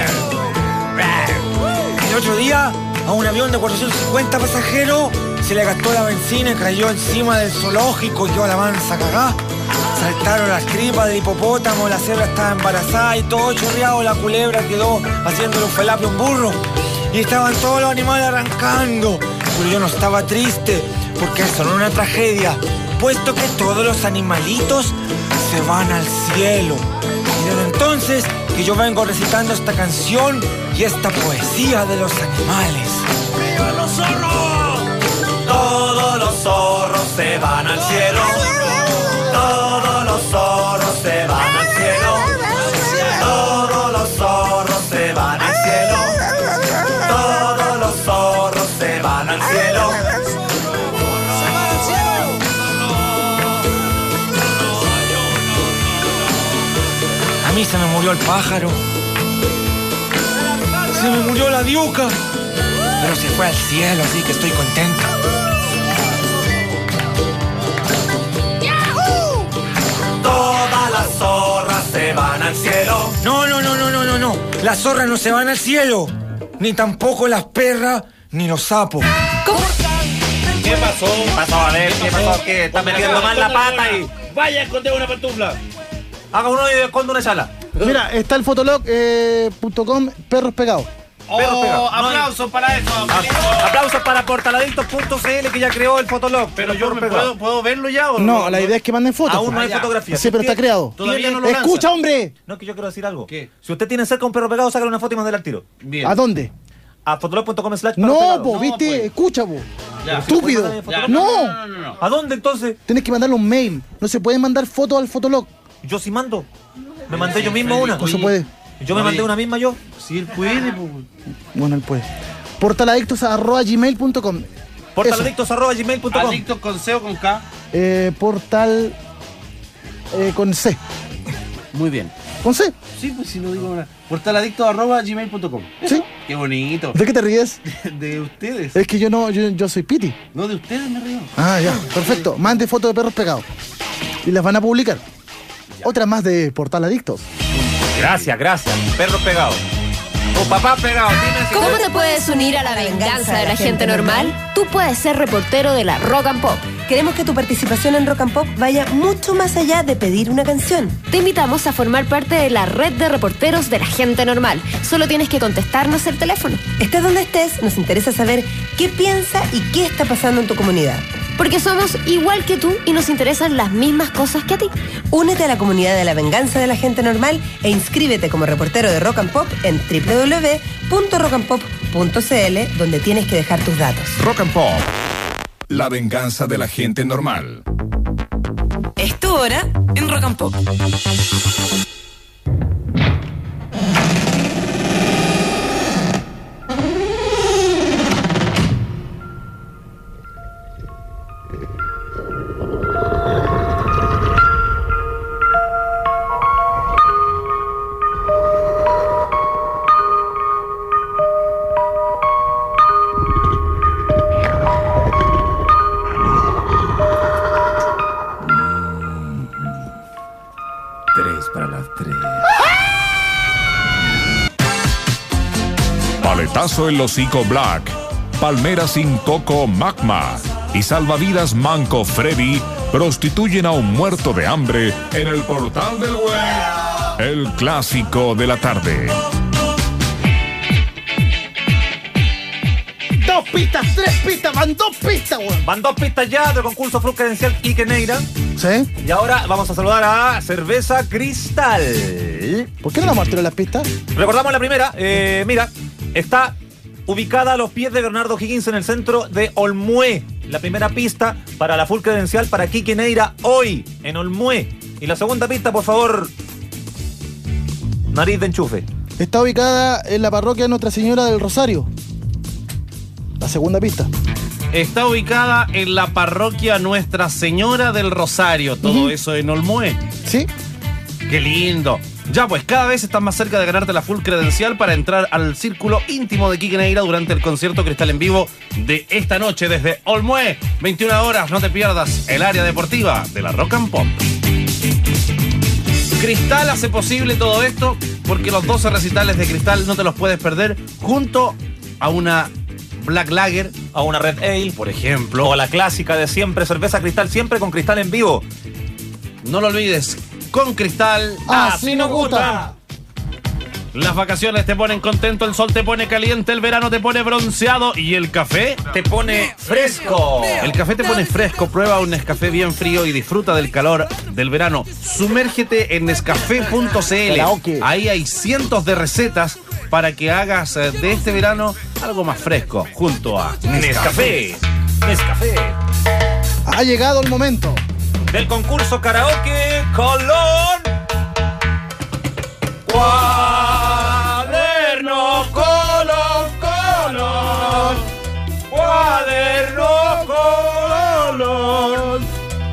El otro día, a un avión de 450 pasajeros se le gastó la benzina y cayó encima del zoológico y quedó la mansa cagá. Saltaron las tripas del hipopótamo, la cebra estaba embarazada y todo chorreado, la culebra quedó haciéndole un felapio a un burro. Y estaban todos los animales arrancando. Pero yo no estaba triste, porque eso no es una tragedia, puesto que todos los animalitos se van al cielo. Y desde entonces que yo vengo recitando esta canción y esta poesía de los animales. ¡Viva los zorros! Todos los zorros se van al cielo. Todos los zorros se van al cielo. Todos los zorros se van al cielo. Todos los zorros se van al cielo. A mí se me murió el pájaro. Se me murió la diuca. Pero se fue al cielo, así que estoy contento. Todas las zorras se van al cielo. No. Las zorras no se van al cielo. Ni tampoco las perras, ni los sapos. ¿Cómo? ¿Qué pasó? ¿Qué pasó? A ver, ¿qué pasó? ¿Qué? Está metiendo mal la pata y... Vaya, esconde una pantufla. Haga uno y esconde una sala. Mira, está el fotolog.com, perros pegados. Aplausos para eso. Aplausos para portaladictos.cl que ya creó el fotolog. Pero yo ¿puedo verlo ya o no? La idea es que manden fotos. Aún no hay fotografía. Sí, pero está creado. Todavía no lo lanza. ¡Escucha, hombre! No, que yo quiero decir algo. ¿Qué? Si usted tiene cerca un perro pegado, sácale una foto y mándela al tiro. Bien. ¿A dónde? A fotolog.com/. No, po, viste, pues. escucha, po. Ya. Estúpido. Ya, No. ¿A dónde entonces? Tienes que mandarle un mail. No se puede mandar fotos al fotolog. Yo sí mando. Me mandé yo mismo una. No se puede. Yo me mandé una misma yo. Si él puede, pues. Bueno, él puede. Portaladictos@gmail.com. Portaladictos@gmail.com. Adictos con C o con K. Portal con C. Muy bien. ¿Con C? Sí, pues si no digo nada. Portaladictos@gmail.com. Sí. Qué bonito. ¿De qué te ríes? De ustedes. Es que yo soy Piti. No, de ustedes me río. Ah, ya, perfecto. Mande fotos de perros pegados. Y las van a publicar. Otra más de Portal Adictos. Gracias. Perros pegados. O papá pegado. ¿Cómo te puedes unir a la venganza de la gente normal? Tú puedes ser reportero de la Rock and Pop. Queremos que tu participación en Rock and Pop vaya mucho más allá de pedir una canción. Te invitamos a formar parte de la red de reporteros de la gente normal. Solo tienes que contestarnos el teléfono. Estés donde estés, nos interesa saber qué piensa y qué está pasando en tu comunidad. Porque somos igual que tú y nos interesan las mismas cosas que a ti. Únete a la comunidad de la venganza de la gente normal e inscríbete como reportero de Rock and Pop en www.rockandpop.cl, donde tienes que dejar tus datos. Rock and Pop. La venganza de la gente normal. Es tu hora en Rock and Pop. Paletazo el hocico Black, Palmera sin coco Magma y Salvavidas Manco Freddy prostituyen a un muerto de hambre en el portal del web. El clásico de la tarde. 2 pistas, 3 pistas, van 2 pistas, weón. Van 2 pistas ya del concurso Fruit Credencial Quique Neira. ¿Sí? Y ahora vamos a saludar a Cerveza Cristal. ¿Por qué no la vamos a tirar las pistas? Recordamos la primera. Mira, está ubicada a los pies de Bernardo Higgins en el centro de Olmué. La primera pista para la Full Credencial para Quique Neira hoy en Olmué. Y la segunda pista, por favor, nariz de enchufe. Está ubicada en la parroquia Nuestra Señora del Rosario. La segunda pista. Está ubicada en la parroquia Nuestra Señora del Rosario. Todo eso en Olmué. Sí. Qué lindo. Ya pues, cada vez estás más cerca de ganarte la Full Credencial para entrar al círculo íntimo de Quique Neira durante el concierto Cristal en vivo de esta noche desde Olmué. 21 horas, no te pierdas el área deportiva de la Rock and Pop. Cristal hace posible todo esto porque los 12 recitales de Cristal no te los puedes perder junto a una Black Lager, a una Red Ale, por ejemplo, o a la clásica de siempre, Cerveza Cristal, siempre con Cristal en vivo. No lo olvides, con Cristal, así nos gusta. Las vacaciones te ponen contento, el sol te pone caliente, el verano te pone bronceado y el café te pone fresco. El café te pone fresco, prueba un Nescafé bien frío y disfruta del calor del verano. Sumérgete en Nescafé.cl. Ahí hay cientos de recetas para que hagas de este verano algo más fresco junto a Nescafé. Nescafé. Ha llegado el momento del concurso Karaoke Colón. Cuaderno Colón, Colón. Cuaderno Colón.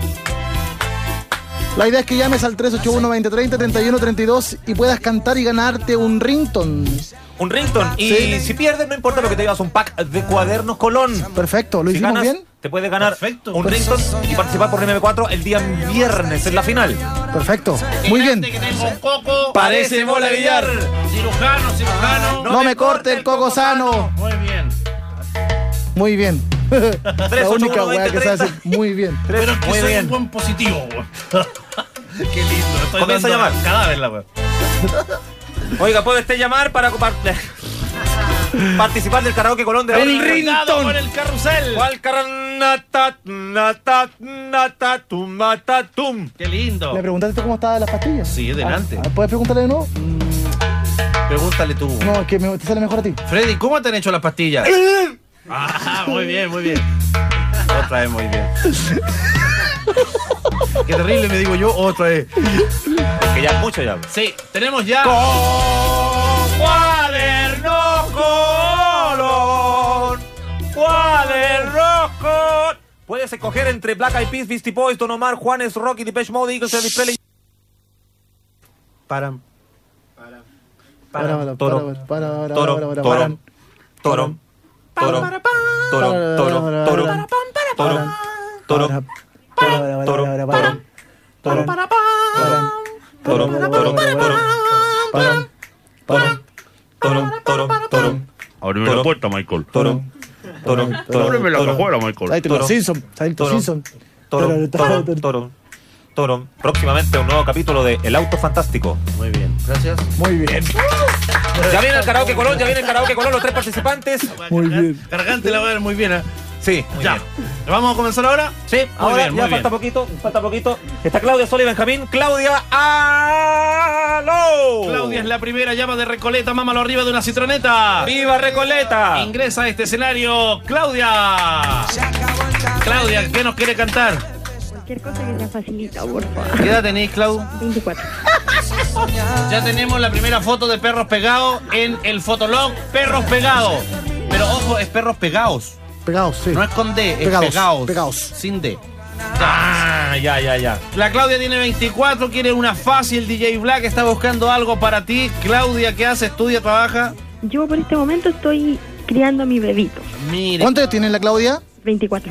La idea es que llames al 381-2030-3132 y puedas cantar y ganarte un ringtone. Un ringtone. Y sí, si pierdes, no importa, porque te llevas un pack de cuadernos Colón. Perfecto, lo hicimos ganas, bien. Te puedes ganar un ringtone y participar por MP4 el día viernes en la final. Perfecto, muy bien. Que tengo un coco, parece bola de billar. Cirujano. No me corte el coco sano. Muy bien. Muy bien. La única weá que se hace muy bien. Pero es que muy soy bien. un buen positivo, weón. Qué lindo. Estoy Comienza a llamar. Cadáver, la weón. Oiga, ¿puede usted llamar para participar del Karaoke Colón de el ringtone con el carrusel? ¿Cuál carnatatum? Qué lindo. ¿Le preguntaste cómo estaban las pastillas? Sí, delante. ¿Puedes preguntarle de nuevo? Pregúntale tú. No, es que te sale mejor a ti. Freddy, ¿cómo te han hecho las pastillas? Muy bien, muy bien. Otra vez, muy bien. Qué terrible, me digo yo, otra vez. Que ya es mucho ya. Sí, tenemos ya. Cuaderno Colón. Cuaderno Colón. Puedes escoger entre Black Eyed Peas, Beastie Boys, Don Omar, Juanes, Rocky, Depeche Mode, Eagles, Elvis Presley. Param. Toro. Toro. Ábreme la puerta, Michael. Ábreme la cajuela, Michael. Ahí te los Simpson. Toro. Próximamente un nuevo capítulo de El Auto Fantástico. Muy bien, gracias. Muy bien. Ya viene el Karaoke Colón, los 3 participantes. Muy bien. Garganta la va a ver muy bien, ¿eh? Sí, ya. ¿Vamos a comenzar ahora? Sí, ahora ya falta poquito. Está Claudia Sola y Benjamín. Claudia, ¡aló! Claudia es la primera llama de Recoleta, mámalo arriba de una citroneta. ¡Viva Recoleta! Ingresa a este escenario, Claudia. Claudia, ¿qué nos quiere cantar? Cualquier cosa que sea facilita, por favor. ¿Qué edad tenéis, Clau? 24. Ya tenemos la primera foto de perros pegados en el fotolog Perros Pegados. Pero ojo, es perros pegados. Pegados, sí. No es con D, es pegados. Sin D. Ya. La Claudia tiene 24, quiere una fácil. DJ Black está buscando algo para ti. Claudia, ¿qué hace? ¿Estudia, trabaja? Yo por este momento estoy criando a mi bebito. Mire. ¿Cuántos años tiene la Claudia? 24.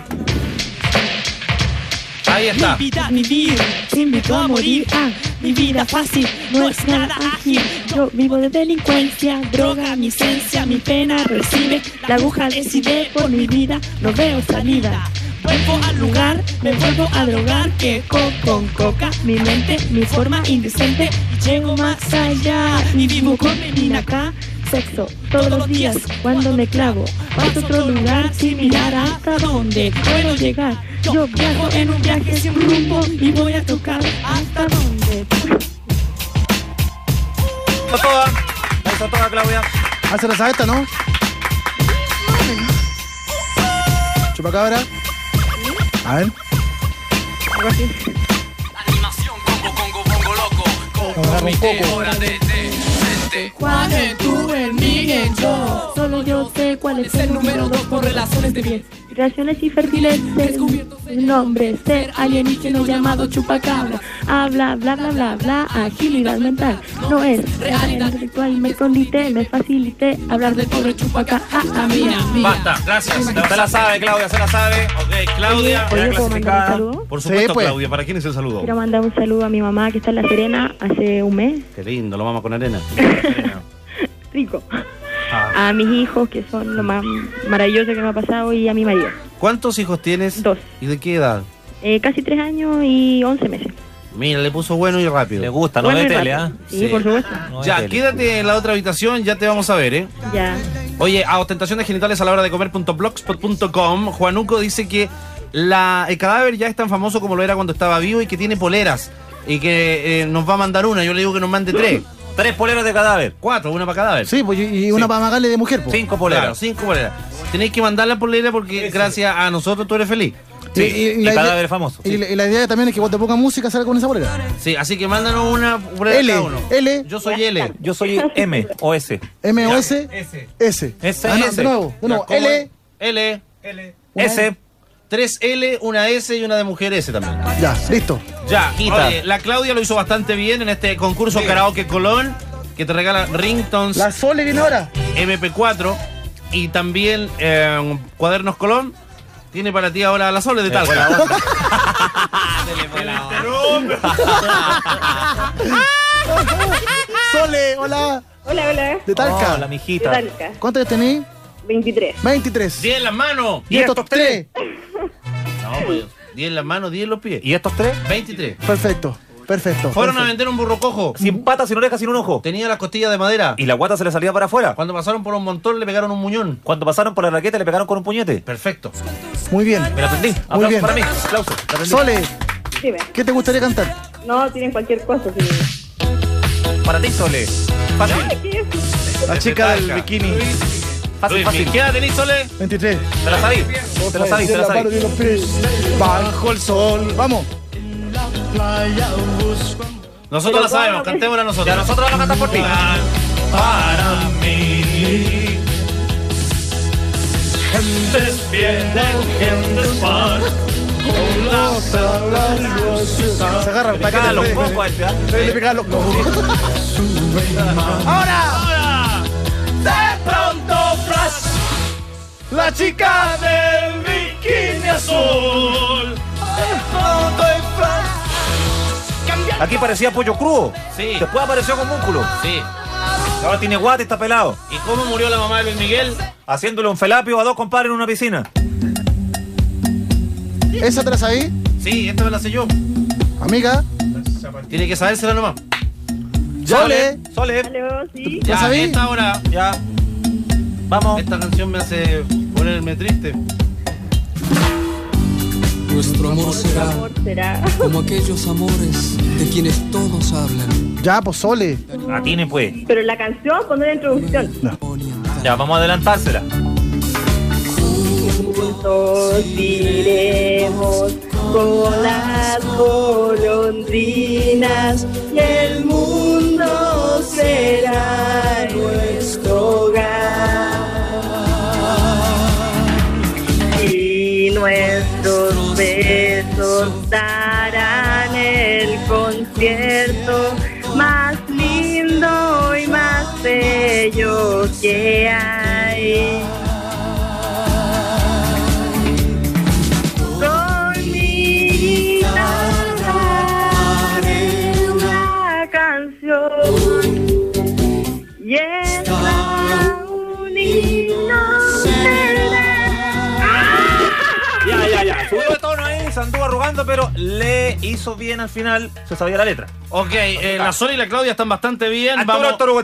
Ahí está. Mi vida, te invito a morir. Mi vida fácil, no es nada ágil. Yo vivo de delincuencia, droga, mi esencia, mi pena recibe. La aguja decide por mi vida, no veo salida. Vuelvo al lugar, me vuelvo a drogar. Quejo con coca, mi mente, mi forma indecente. Llego más allá y vivo con mi mina acá. Sexo, todos los días, cuando me clavo. Paso otro lugar sin mirar hasta dónde puedo llegar. Yo viajo en un viaje sin rumbo y voy a tocar hasta dónde. La hizo toda, Claudia. Ah, se la sabe esta, ¿no? Chupacabra. A ver. Algo así. Agarra un poco. Juan, tú, el Miguel, yo. Solo yo sé cuál es el número 2 por relaciones de piel. Relaciones infertiles, el nombre, ser alienígena llamado chupacabra. Habla, bla, bla, bla, bla, agilidad mental. No es real, intelectual, me condité, me facilité hablar del pobre chupacabra. Mía. Basta, gracias. Se la sabe, Claudia, se la sabe. Ok, Claudia. Oye, ¿puedo mandar un saludo? Por supuesto, Sí, pues. Claudia. ¿Para quién es el saludo? Quiero mandar un saludo a mi mamá que está en La Serena hace un mes. Qué lindo, lo vamos con arena. Rico. A mis hijos, que son lo más maravilloso que me ha pasado, y a mi marido. ¿Cuántos hijos tienes? 2. ¿Y de qué edad? Casi 3 años y 11 meses. Mira, le puso bueno y rápido. Le gusta, no Bueno ve y tele, rápido. ¿ah? Sí, por supuesto. No ve Ya, tele. quédate en la otra habitación, ya te vamos a ver, ¿eh? Ya. Oye, a ostentación de genitales a la hora de comer.blogspot.com, Juanuco dice que el cadáver ya es tan famoso como lo era cuando estaba vivo y que tiene poleras. Y que nos va a mandar una. Yo le digo que nos mande 3. 3 poleras de cadáver. 4, una para cadáver. Sí, pues y una para Magali de mujer, pues. 5 poleras. Claro, 5 poleras. Tenéis que mandar la polera porque gracias a nosotros tú eres feliz. Sí, Y la cadáver idea- famoso. Y la idea también es que cuando te ponga música salga con esa bolera. Sí, así que mándanos una polera L, cada uno. L. Yo soy L. Yo soy M o S. M o S. S. S, Ah, no, S. de nuevo. Ya, ¿cómo L. es? L. S. 3 L, una S y una de mujer S también. Ya, listo. Ya, Quita. oye, la Claudia lo hizo bastante bien en este concurso Karaoke Colón, que te regala ringtones La Sole viene ahora. MP4 y también cuadernos Colón. Tiene para ti ahora la Sole de Talca. Sole, hola. Hola, hola. De Talca. Hola, mijita. De Talca. ¿Cuántos años tenés? 23. 23. 10 en las manos. Y estos 3. No, pues 10 en las manos, 10 en los pies. ¿Y estos 3? 23. Perfecto. Perfecto. Fueron a vender un burro cojo. Sin patas, sin orejas, sin un ojo. Tenía las costillas de madera. Y la guata se le salía para afuera. Cuando pasaron por un montón le pegaron un muñón. Cuando pasaron por la raqueta le pegaron con un puñete. Perfecto. Muy bien. Me la aprendí. Muy Aplausos bien. para mí. Aplausos. La aprendí. Sole, Dime. ¿qué te gustaría cantar? No, tienen cualquier cosa. Sí. Para ti, Sole. Fácil. ¿Qué es? La chica del bikini. Fácil, fácil. ¿Qué edad tenés, Sole? 23. Te la sabí. Te la sabí, te la sabí. Bajo el sol. Vamos. Nosotros la sabemos, cantémosla nosotros. Ya nosotros vamos a cantar por ti. Para mí. Gentes vienen, gentes van. Con las alas Se agarra el Le pegan los cocos a este, ¿ah? Le pegan los cocos. ¡Ahora! De pronto, flash. La chica del bikini azul. De pronto, flash. Aquí parecía pollo crudo. Sí. Después apareció con músculo. Sí. Ahora tiene guate y está pelado. ¿Y cómo murió la mamá de Luis Miguel? Haciéndole un felapio a 2 compadres en una piscina. ¿Esa te la sabí? Sí, esta me la sé yo. Amiga. Tiene que sabérsela nomás. Sole. Sole. Aló, sí. ¿La Ya, sabí? esta hora. Ya. Vamos. Esta canción me hace ponerme triste. Nuestro amor será Amor será. como aquellos amores de quienes todos hablan. Ya, pues Sole. Tiene pues. Pero la canción, poner la introducción. Ya, vamos a adelantársela. Juntos iremos con las golondrinas y el mundo será nuestro hogar. Y nuestros besos darán el concierto más lindo y más bello que hay. Con mi guitarra haré una canción y esta un himno será. Ya. Subió de tono ahí, se anduvo arrugando. cantando, pero le hizo bien al final, se sabía la letra. Ok, la Sol y la Claudia están bastante bien. Arturo,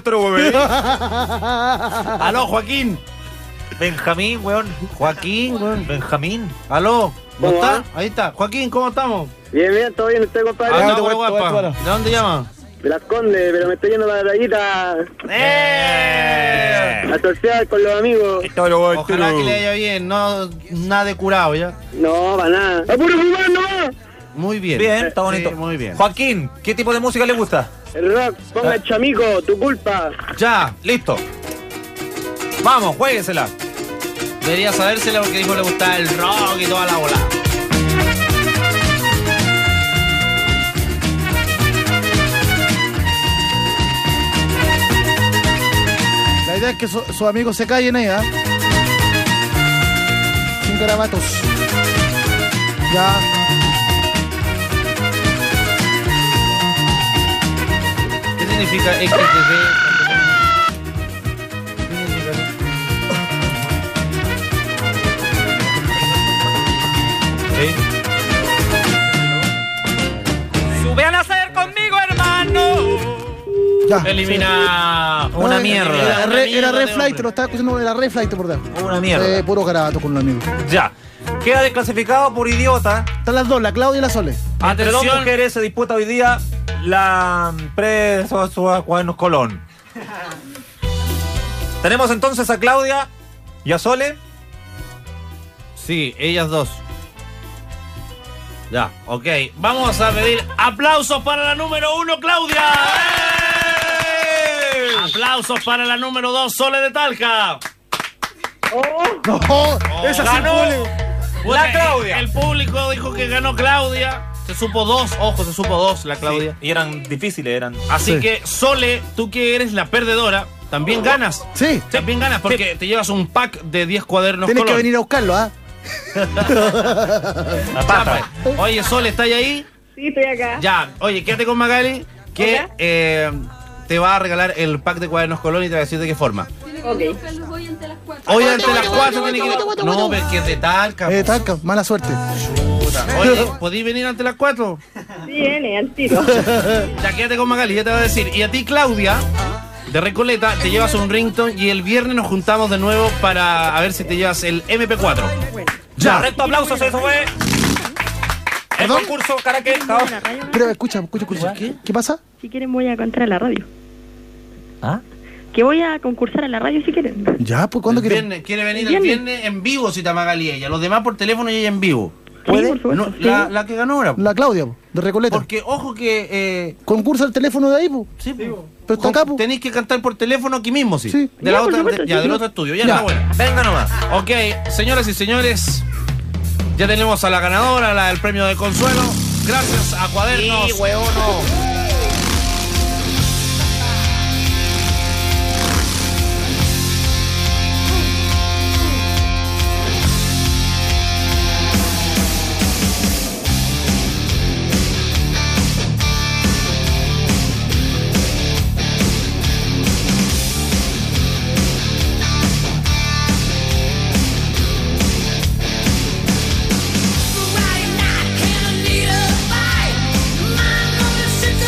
Aló, Joaquín. Benjamín, weón. Joaquín, weón. Benjamín. Aló, ¿no ¿Cómo está? va? Ahí está. Joaquín, ¿cómo estamos? Bien, todo bien, usted, compadre. Ah, no, guapa. ¿De dónde llama? De Las Condes, pero me estoy yendo para la playita a torcear con los amigos. Ojalá que le haya bien, no nada de curado ya. No, para nada. ¡A puro fumar nomás! Muy bien. Bien, está bonito. Sí, muy bien. Joaquín, ¿qué tipo de música le gusta? El rock, ponga el chamico, tu culpa. Ya, listo. Vamos, juéguesela. Debería sabérsela porque dijo le gustaba el rock y toda la bola. La idea es que sus amigos se callen ahí, ¿ah? Sin garabatos. Ya. ¿Qué significa XTC? Sube a nacer conmigo, hermano. Ya. Elimina Una No, mierda. Era Red Flight, lo estaba escuchando, era Red Flight por debajo. Una mierda. Puro garabato con los amigos. Ya. Queda desclasificado por idiota. Están las dos, la Claudia y la Sole. Entre dos Atención. mujeres se disputa hoy día la Cuadernos Colón. Tenemos entonces a Claudia y a Sole. Sí, ellas dos. Ya, ok. Vamos a pedir aplausos para la número 1, Claudia. ¡Eh! Aplausos para la número 2, Sole de Talca. No, esa sí ganó. fue. La Claudia. El público dijo que ganó Claudia. Se supo 2, ojo, se supo 2 la Claudia. Sí, y eran difíciles, eran. Así Sí. que, Sole, tú que eres la perdedora, también ganas. Sí. También ganas porque te llevas un pack de 10 cuadernos Tienes que color. venir a buscarlo, ¿ah? La pata. Oye, Sole, ¿estás ahí? Sí, estoy acá. Ya, oye, quédate con Magali, que te va a regalar el pack de cuadernos Colón y te va a decir de qué forma. Ok. Hoy ante las 4 tiene que ir. No, pero que es de Talca. Talca, mala suerte. Oye, ¿podís venir ante las 4? Sí, viene, al tiro. Ya, quédate con Magali, ya te va a decir. Y a ti, Claudia, de Recoleta, te llevas un ringtone y el viernes nos juntamos de nuevo para a ver si te llevas el MP4. Ya, recto aplausos, eso fue. El ¿Perdón? concurso Karaoke. Pero escucha. ¿Qué pasa? Si quieren voy a cantar a la radio. ¿Ah? Que voy a concursar a la radio si quieren. Ya, pues ¿cuándo El quieres? viernes, quiere venir El el viernes. viernes en vivo si te Magali y ella. Los demás por teléfono y ella en vivo. ¿Puede? Sí, por No, supuesto, sí. la que ganó ahora. La Claudia, po, de Recoleta. Porque, ojo que... Concursa el teléfono de ahí, po. sí, po. Pero está acá, po. Tenéis que cantar por teléfono aquí mismo, sí. Sí. De Ya, la por otra, supuesto, ya, sí, del sí. otro estudio. Ya, Ya. está bueno. Venga nomás. Ok, señoras y señores, ya tenemos a la ganadora, la del premio de consuelo. Gracias a Cuadernos. Sí, huevono. Friday night, can I need a fight? My number 6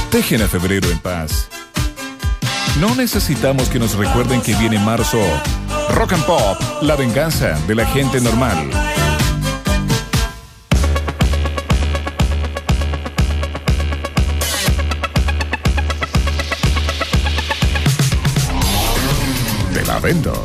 Dejen a febrero en paz. No necesitamos que nos recuerden que viene marzo. Rock and Pop, la venganza de la gente normal. Te la vendo.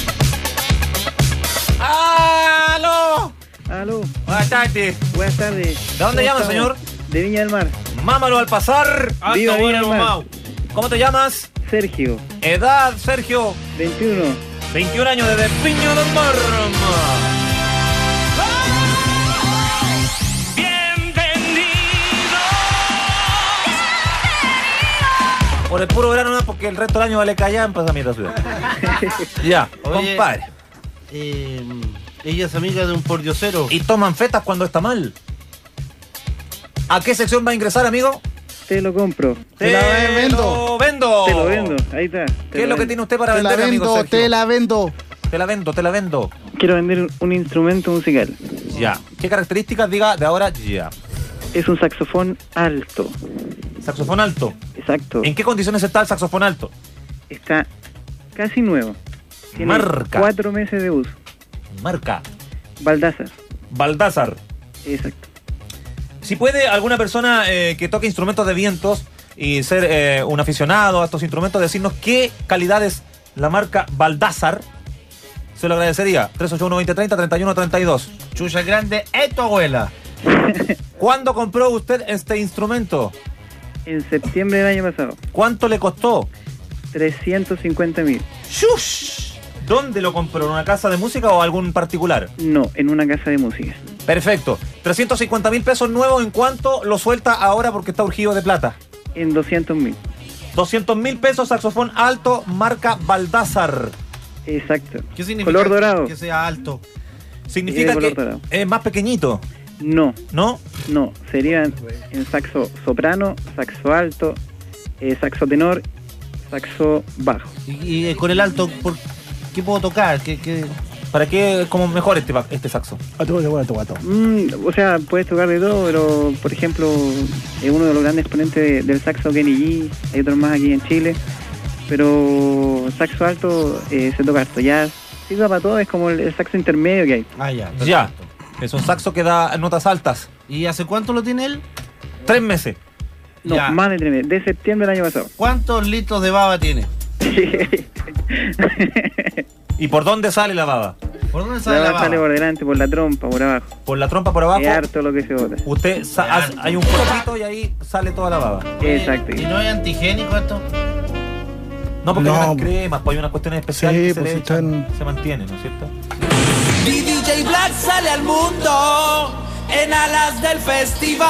¡Aló! Aló. Buenas tardes. Buenas tardes. ¿De dónde llama, señor? De Viña del Mar. Mámalo al pasar. Viva Alto, Viña del Mar. mamá. ¿Cómo te llamas? Sergio. Edad, Sergio. 21. 21 años desde Viña del Mar. Por el puro verano, no, porque el resto del año vale callampas a mi ciudad. Ya, Oye, compadre. Ella es amiga de un pordiosero. Y toman fetas cuando está mal. ¿A qué sección va a ingresar, amigo? Te lo compro. Te la vendo. Vendo. Te lo vendo. Ahí está. ¿Qué es lo que tiene usted para Te la vender, amigo vendo, Sergio? te la vendo. Te la vendo, te la vendo. Quiero vender un instrumento musical. Ya. ¿Qué características diga de ahora? Ya. Es un saxofón alto. Saxofón alto. Exacto. ¿En qué condiciones está el saxofón alto? Está casi nuevo. Tiene Marca. 4 meses de uso. Marca. Baldassar. Baldassar. Exacto. Si puede alguna persona que toque instrumentos de vientos y ser un aficionado a estos instrumentos, decirnos qué calidad es la marca Baldassar, se lo agradecería. 381-2030-3132. Chucha grande, es tu abuela. ¿Cuándo compró usted este instrumento? En septiembre del año pasado. ¿Cuánto le costó? 350.000. ¡Shush! ¿Dónde lo compró? ¿En una casa de música o algún particular? No, en una casa de música. Perfecto. 350.000 pesos nuevos. ¿En cuánto lo suelta ahora porque está urgido de plata? En 200.000. 200.000 pesos, saxofón alto, marca Baldassar. Exacto. ¿Qué significa Color dorado. que sea alto? Significa color que dorado. es más pequeñito. No. ¿No? No, serían en saxo soprano, saxo alto, saxo tenor, saxo bajo. Y con el alto, ¿qué puedo tocar? ¿Para qué como mejor este saxo? O sea, puedes tocar de todo, pero por ejemplo, es uno de los grandes exponentes del saxo Kenny G, hay otros más aquí en Chile, pero saxo alto se toca harto, ya sirve para todo, es como el saxo intermedio que hay. Ah, ya. Ya. Es un saxo que da notas altas. ¿Y hace cuánto lo tiene él? 3 meses. No, Ya. más de 3 meses, de septiembre del año pasado. ¿Cuántos litros de baba tiene? ¿Y por dónde sale la baba? ¿Por dónde sale La la baba sale baba? por delante, por la trompa, por abajo. Por la trompa por abajo. Es harto lo que se bota. Usted hay un cortito y ahí sale toda la baba. Exacto. ¿Y no es antigénico esto? No, porque No, hay unas cremas, pues hay unas cuestiones especiales Sí, que se pues le si echan, se mantienen, ¿no es cierto? DJ Black sale al mundo en alas del festival.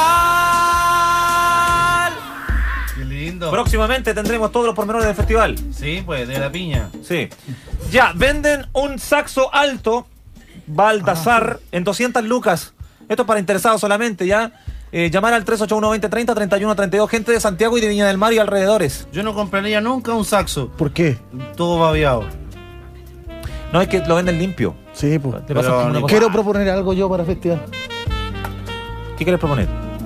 Qué lindo. Próximamente tendremos todos los pormenores del festival. Sí, pues, de la piña. Sí. Ya, venden un saxo alto Baldassar en 200 lucas. Esto es para interesados solamente, ¿ya? Llamar al 381-2030-3132, gente de Santiago y de Viña del Mar y alrededores. Yo no compraría nunca un saxo. ¿Por qué? Todo babeado. No, es que lo venden limpio. Sí, pues. Te pasa como una cosa. Quiero proponer algo yo para festival. ¿Qué quieres proponer?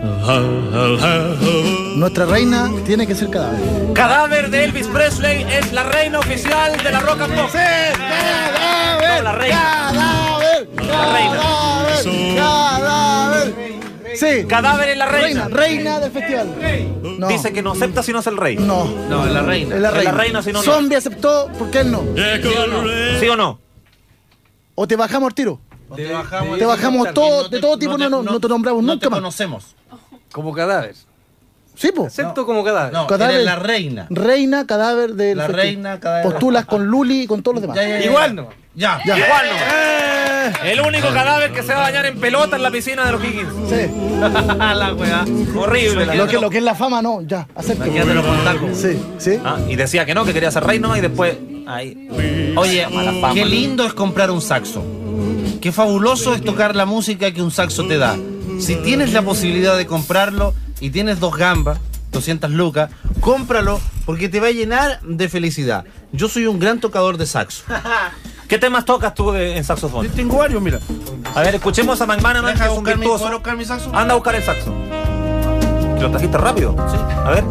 Nuestra reina tiene que ser cadáver. Cadáver de Elvis Presley es la reina oficial de la rock and pop. ¡Cadáver! No, la reina. ¡Cadáver! La reina. ¡Cadáver! Sí. Cadáver es la reina. Reina del festival. No. Dice que no acepta si no es el rey. No. No, es la reina. Es la Es reina. la reina, si no, no. Zombie aceptó, ¿por qué él no? ¿Sí o no? O te bajamos al tiro. Te bajamos, Te bajamos todo, de todo tipo, no te nombramos no nunca te más. conocemos. Como cadáver. Sí, pues. Excepto como cadáver. No, Cadáver. eres la reina. Reina, cadáver del La festival. reina, cadáver. Postulas con Luli y con todos los demás. Ya. Igual no. Ya. Ya. Igual no. El único cadáver que se va a bañar en pelota en la piscina de los Higgins. Sí. La weá. Horrible. Lo que es la fama, no, ya, acepto. Imagínatelo con tacos. Sí, sí. Ah, y decía que no, que quería ser rey nomás y después. Ahí. Oye, Mala fama. qué lindo es comprar un saxo. Qué fabuloso es tocar la música que un saxo te da. Si tienes la posibilidad de comprarlo y tienes 2 gambas, 200 lucas, cómpralo porque te va a llenar de felicidad. Yo soy un gran tocador de saxo. ¿Qué temas tocas tú en saxofón? Tengo varios, mira. A ver, escuchemos a McManaman, que Deja es un buscar virtuoso. ¿puedo buscar mi saxo? Anda a buscar el saxo. ¿Que lo trajiste rápido? Sí. A ver.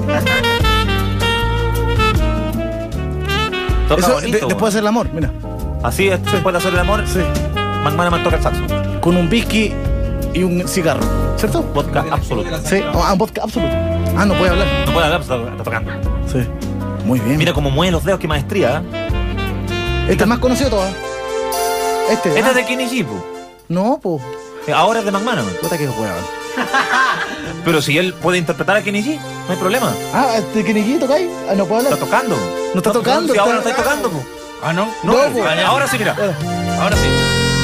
Toca Eso, bonito, después de hacer el amor, mira. Así es, después de hacer el amor. Sí. McManaman toca el saxo. Con un whisky y un cigarro, ¿cierto? Vodka absoluto. Sí, vodka absoluto. Ah, no puede hablar. No puede hablar, pero está tocando. Sí. Muy bien. Mira cómo mueve los dedos, qué maestría. Este es más conocido todo. Este es de Kenny G, po. No, po. Ahora es de McManaman. Puta que hueón. Pero si él puede interpretar a Kenny G, no hay problema. Ah, Kenny G toca ahí. Ah, no puede hablar. Está tocando. No está tocando. Si ahora no está tocando, po. Ah, no. No, po. Ahora sí, mira. Ahora sí.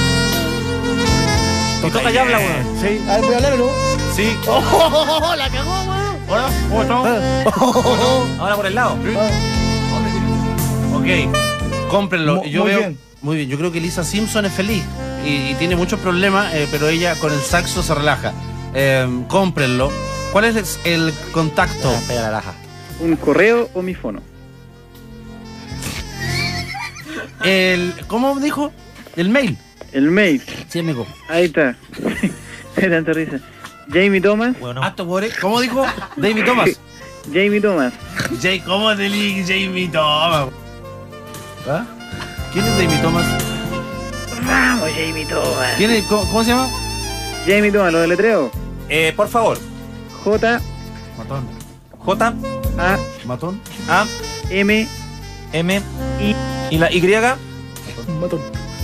Y toca ya habla, weón. Sí. A ver, ¿voy a hablar o no? Sí. ¡Oh, la cagó, weón! Ahora, ¿cómo estamos? Ahora por el lado. Ok. Cómprenlo. Yo muy veo. bien. Muy bien. Yo creo que Lisa Simpson es feliz y tiene muchos problemas, pero ella con el saxo se relaja. Cómprenlo. ¿Cuál es el contacto? Pega la raja. ¿Un correo o mi fono? ¿Cómo dijo? El mail. El mail. Sí, amigo. Ahí está. Me da tanta risa. Jamie Thomas. Bueno. ¿Cómo dijo? David Thomas. Jamie Thomas. ¿Cómo te digo Jamie Thomas? ¿Ah? ¿Quién es Jamie Thomas? Vamos, Jamie Thomas. ¿Quién es? ¿Cómo se llama? Jamie Thomas, lo deletreo. Por favor. J. Matón. J. A. Matón. A. M. M. I. ¿Y la Y? Matón.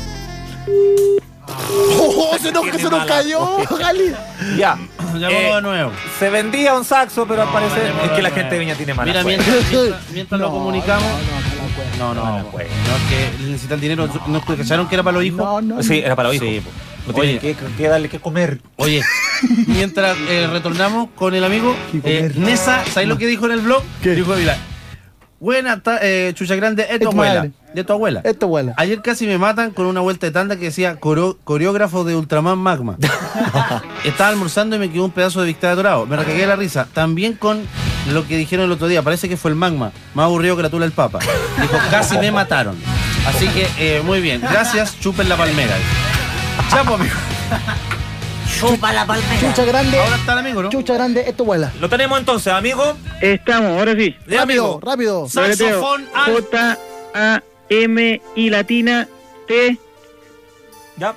¡Oh, se nos cayó, Gali! Ya. Llámalo de nuevo. Se vendía un saxo, pero al parecer es que la gente de Viña tiene mala Mira, suerte. mientras lo comunicamos. No, es que necesitan dinero. ¿No escucharon que era para los hijos? Sí, era para los hijos. Sí, Oye, que darle que comer. Oye, mientras retornamos con el amigo, Nessa, ¿sabes lo que dijo en el blog? Dijo, mira, buena chucha grande, es tu abuela. De tu abuela. Es tu abuela. Ayer casi me matan con una vuelta de tanda que decía coreógrafo de Ultraman Magma. Estaba almorzando y me quedó un pedazo de bistec dorado. Me recagué de la risa. También con lo que dijeron el otro día. Parece que fue el Magma. Más aburrido que la tula del Papa. Dijo, casi me mataron. Así que, muy bien. Gracias, chupen la palmera. Chapo, amigo. Chupa la palmera. Chucha grande. Ahora está el amigo, ¿no? Chucha grande, es tu abuela. Lo tenemos entonces, amigo. Estamos, ahora sí. Rápido, rápido. Saxofón al... J-A-M I latina T Ya.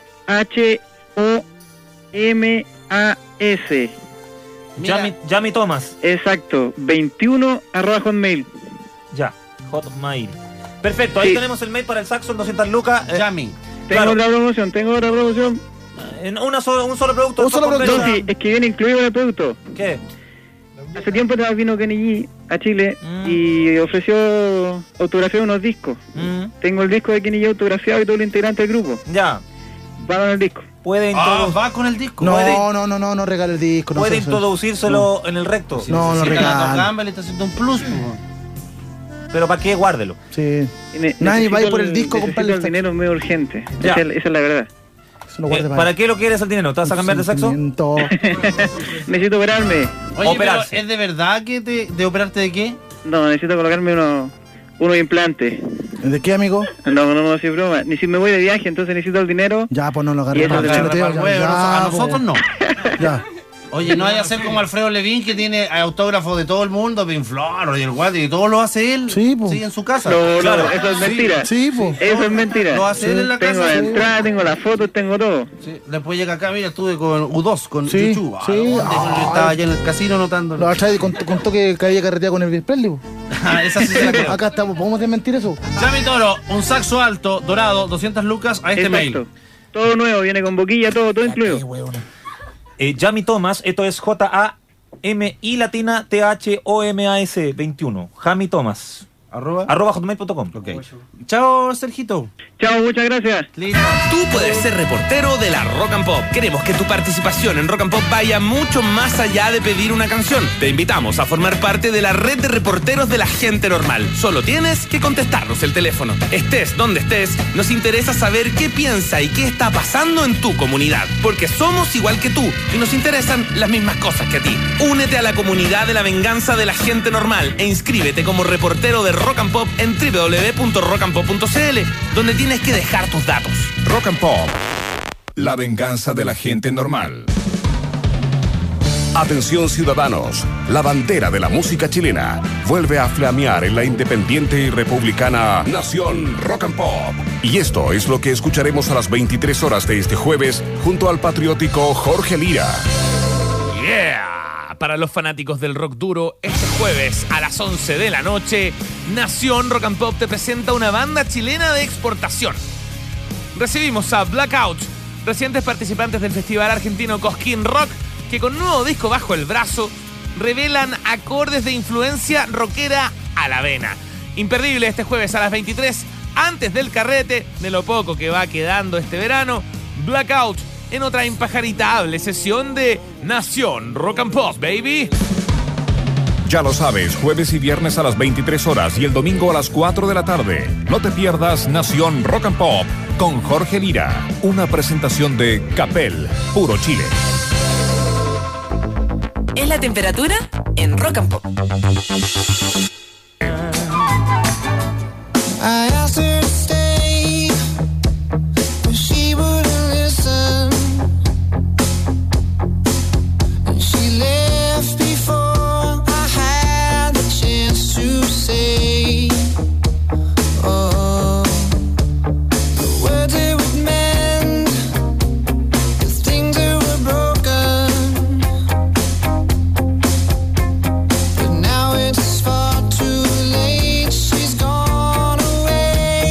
H-O-M-A-S. Yami Thomas. Exacto. 21 @hotmail. Ya. Hotmail. Perfecto, ahí tenemos el mail para el saxo en 200 lucas. Yami. Tengo otra promoción. Un solo producto. Un solo producto. No, sí, es que viene incluido en el producto. ¿Qué? Hace tiempo vino Kenny G a Chile y ofreció autografiar unos discos. Tengo el disco de Kenny G autografiado y todo el integrante del grupo. Ya. Va con el disco. Puede va con el disco. No regala el disco. Puede introducírselo en el recto. No regala. Le está haciendo un plus. Pero ¿para qué? Guárdelo. Sí. Nadie va a ir por el disco, compadre. El dinero es muy urgente. Ya. Esa es la verdad. ¿Para qué lo quieres el dinero? ¿Te vas a cambiar de sexo? Necesito operarme. Oye, pero ¿es de verdad que de operarte de qué? No, necesito colocarme unos implantes. ¿De qué, amigo? No, sin broma. Ni si me voy de viaje, entonces necesito el dinero. Ya, pues no lo agarré. A nosotros no. Ya. Oye, no vaya a ser como Alfredo Levin, que tiene autógrafos de todo el mundo, Pink Floyd y el Guate, y todo lo hace él. Sí, pues. Sí, en su casa. No, eso es mentira. Sí, pues. Eso es mentira. Lo hace él en la tengo casa. Tengo la entrada, tengo las fotos, tengo todo. Sí. Después llega acá, mira, estuve con U2, con Sí, Chuchu. sí. Estaba allá en el casino notando. Lo atrás contó que había carreteado con Elvis Presley. Esa sí se la creo. Acá estamos, ¿podemos desmentir eso? Yami Toro, un saxo alto, dorado, 200 lucas a este mail. Todo nuevo, viene con boquilla, todo incluido. Yami Thomas, esto es J-A-M-I latina T-H-O-M-A-S 21. Jami Thomas. @ hotmail.com. Okay. Chao, Sergito. Chao, muchas gracias. Listo. Tú puedes ser reportero de la Rock and Pop. Queremos que tu participación en Rock and Pop vaya mucho más allá de pedir una canción. Te invitamos a formar parte de la red de reporteros de la gente normal. Solo tienes que contestarnos el teléfono. Estés donde estés, nos interesa saber qué piensa y qué está pasando en tu comunidad. Porque somos igual que tú y nos interesan las mismas cosas que a ti. Únete a la comunidad de la venganza de la gente normal e inscríbete como reportero de Rock and Pop en www.rockandpop.cl, donde tienes que dejar tus datos. Rock and Pop, la venganza de la gente normal. Atención ciudadanos, la bandera de la música chilena vuelve a flamear en la independiente y republicana Nación Rock and Pop. Y esto es lo que escucharemos a las 23 horas de este jueves junto al patriótico Jorge Lira. Yeah. Para los fanáticos del rock duro, este jueves a las 11 de la noche, Nación Rock and Pop te presenta una banda chilena de exportación. Recibimos a Blackout, recientes participantes del festival argentino Cosquín Rock, que con un nuevo disco bajo el brazo revelan acordes de influencia rockera a la vena. Imperdible este jueves a las 23, antes del carrete, de lo poco que va quedando este verano, Blackout en otra impajaritable sesión de Nación Rock and Pop, baby. Ya lo sabes, jueves y viernes a las 23 horas y el domingo a las 4 de la tarde. No te pierdas Nación Rock and Pop con Jorge Lira, una presentación de Capel, Puro Chile. Es la temperatura en Rock and Pop. I asked her to stay, but she wouldn't listen. And she left before I had the chance to say, oh, the words it would mend, the things that were broken. But now it's far too late, she's gone away.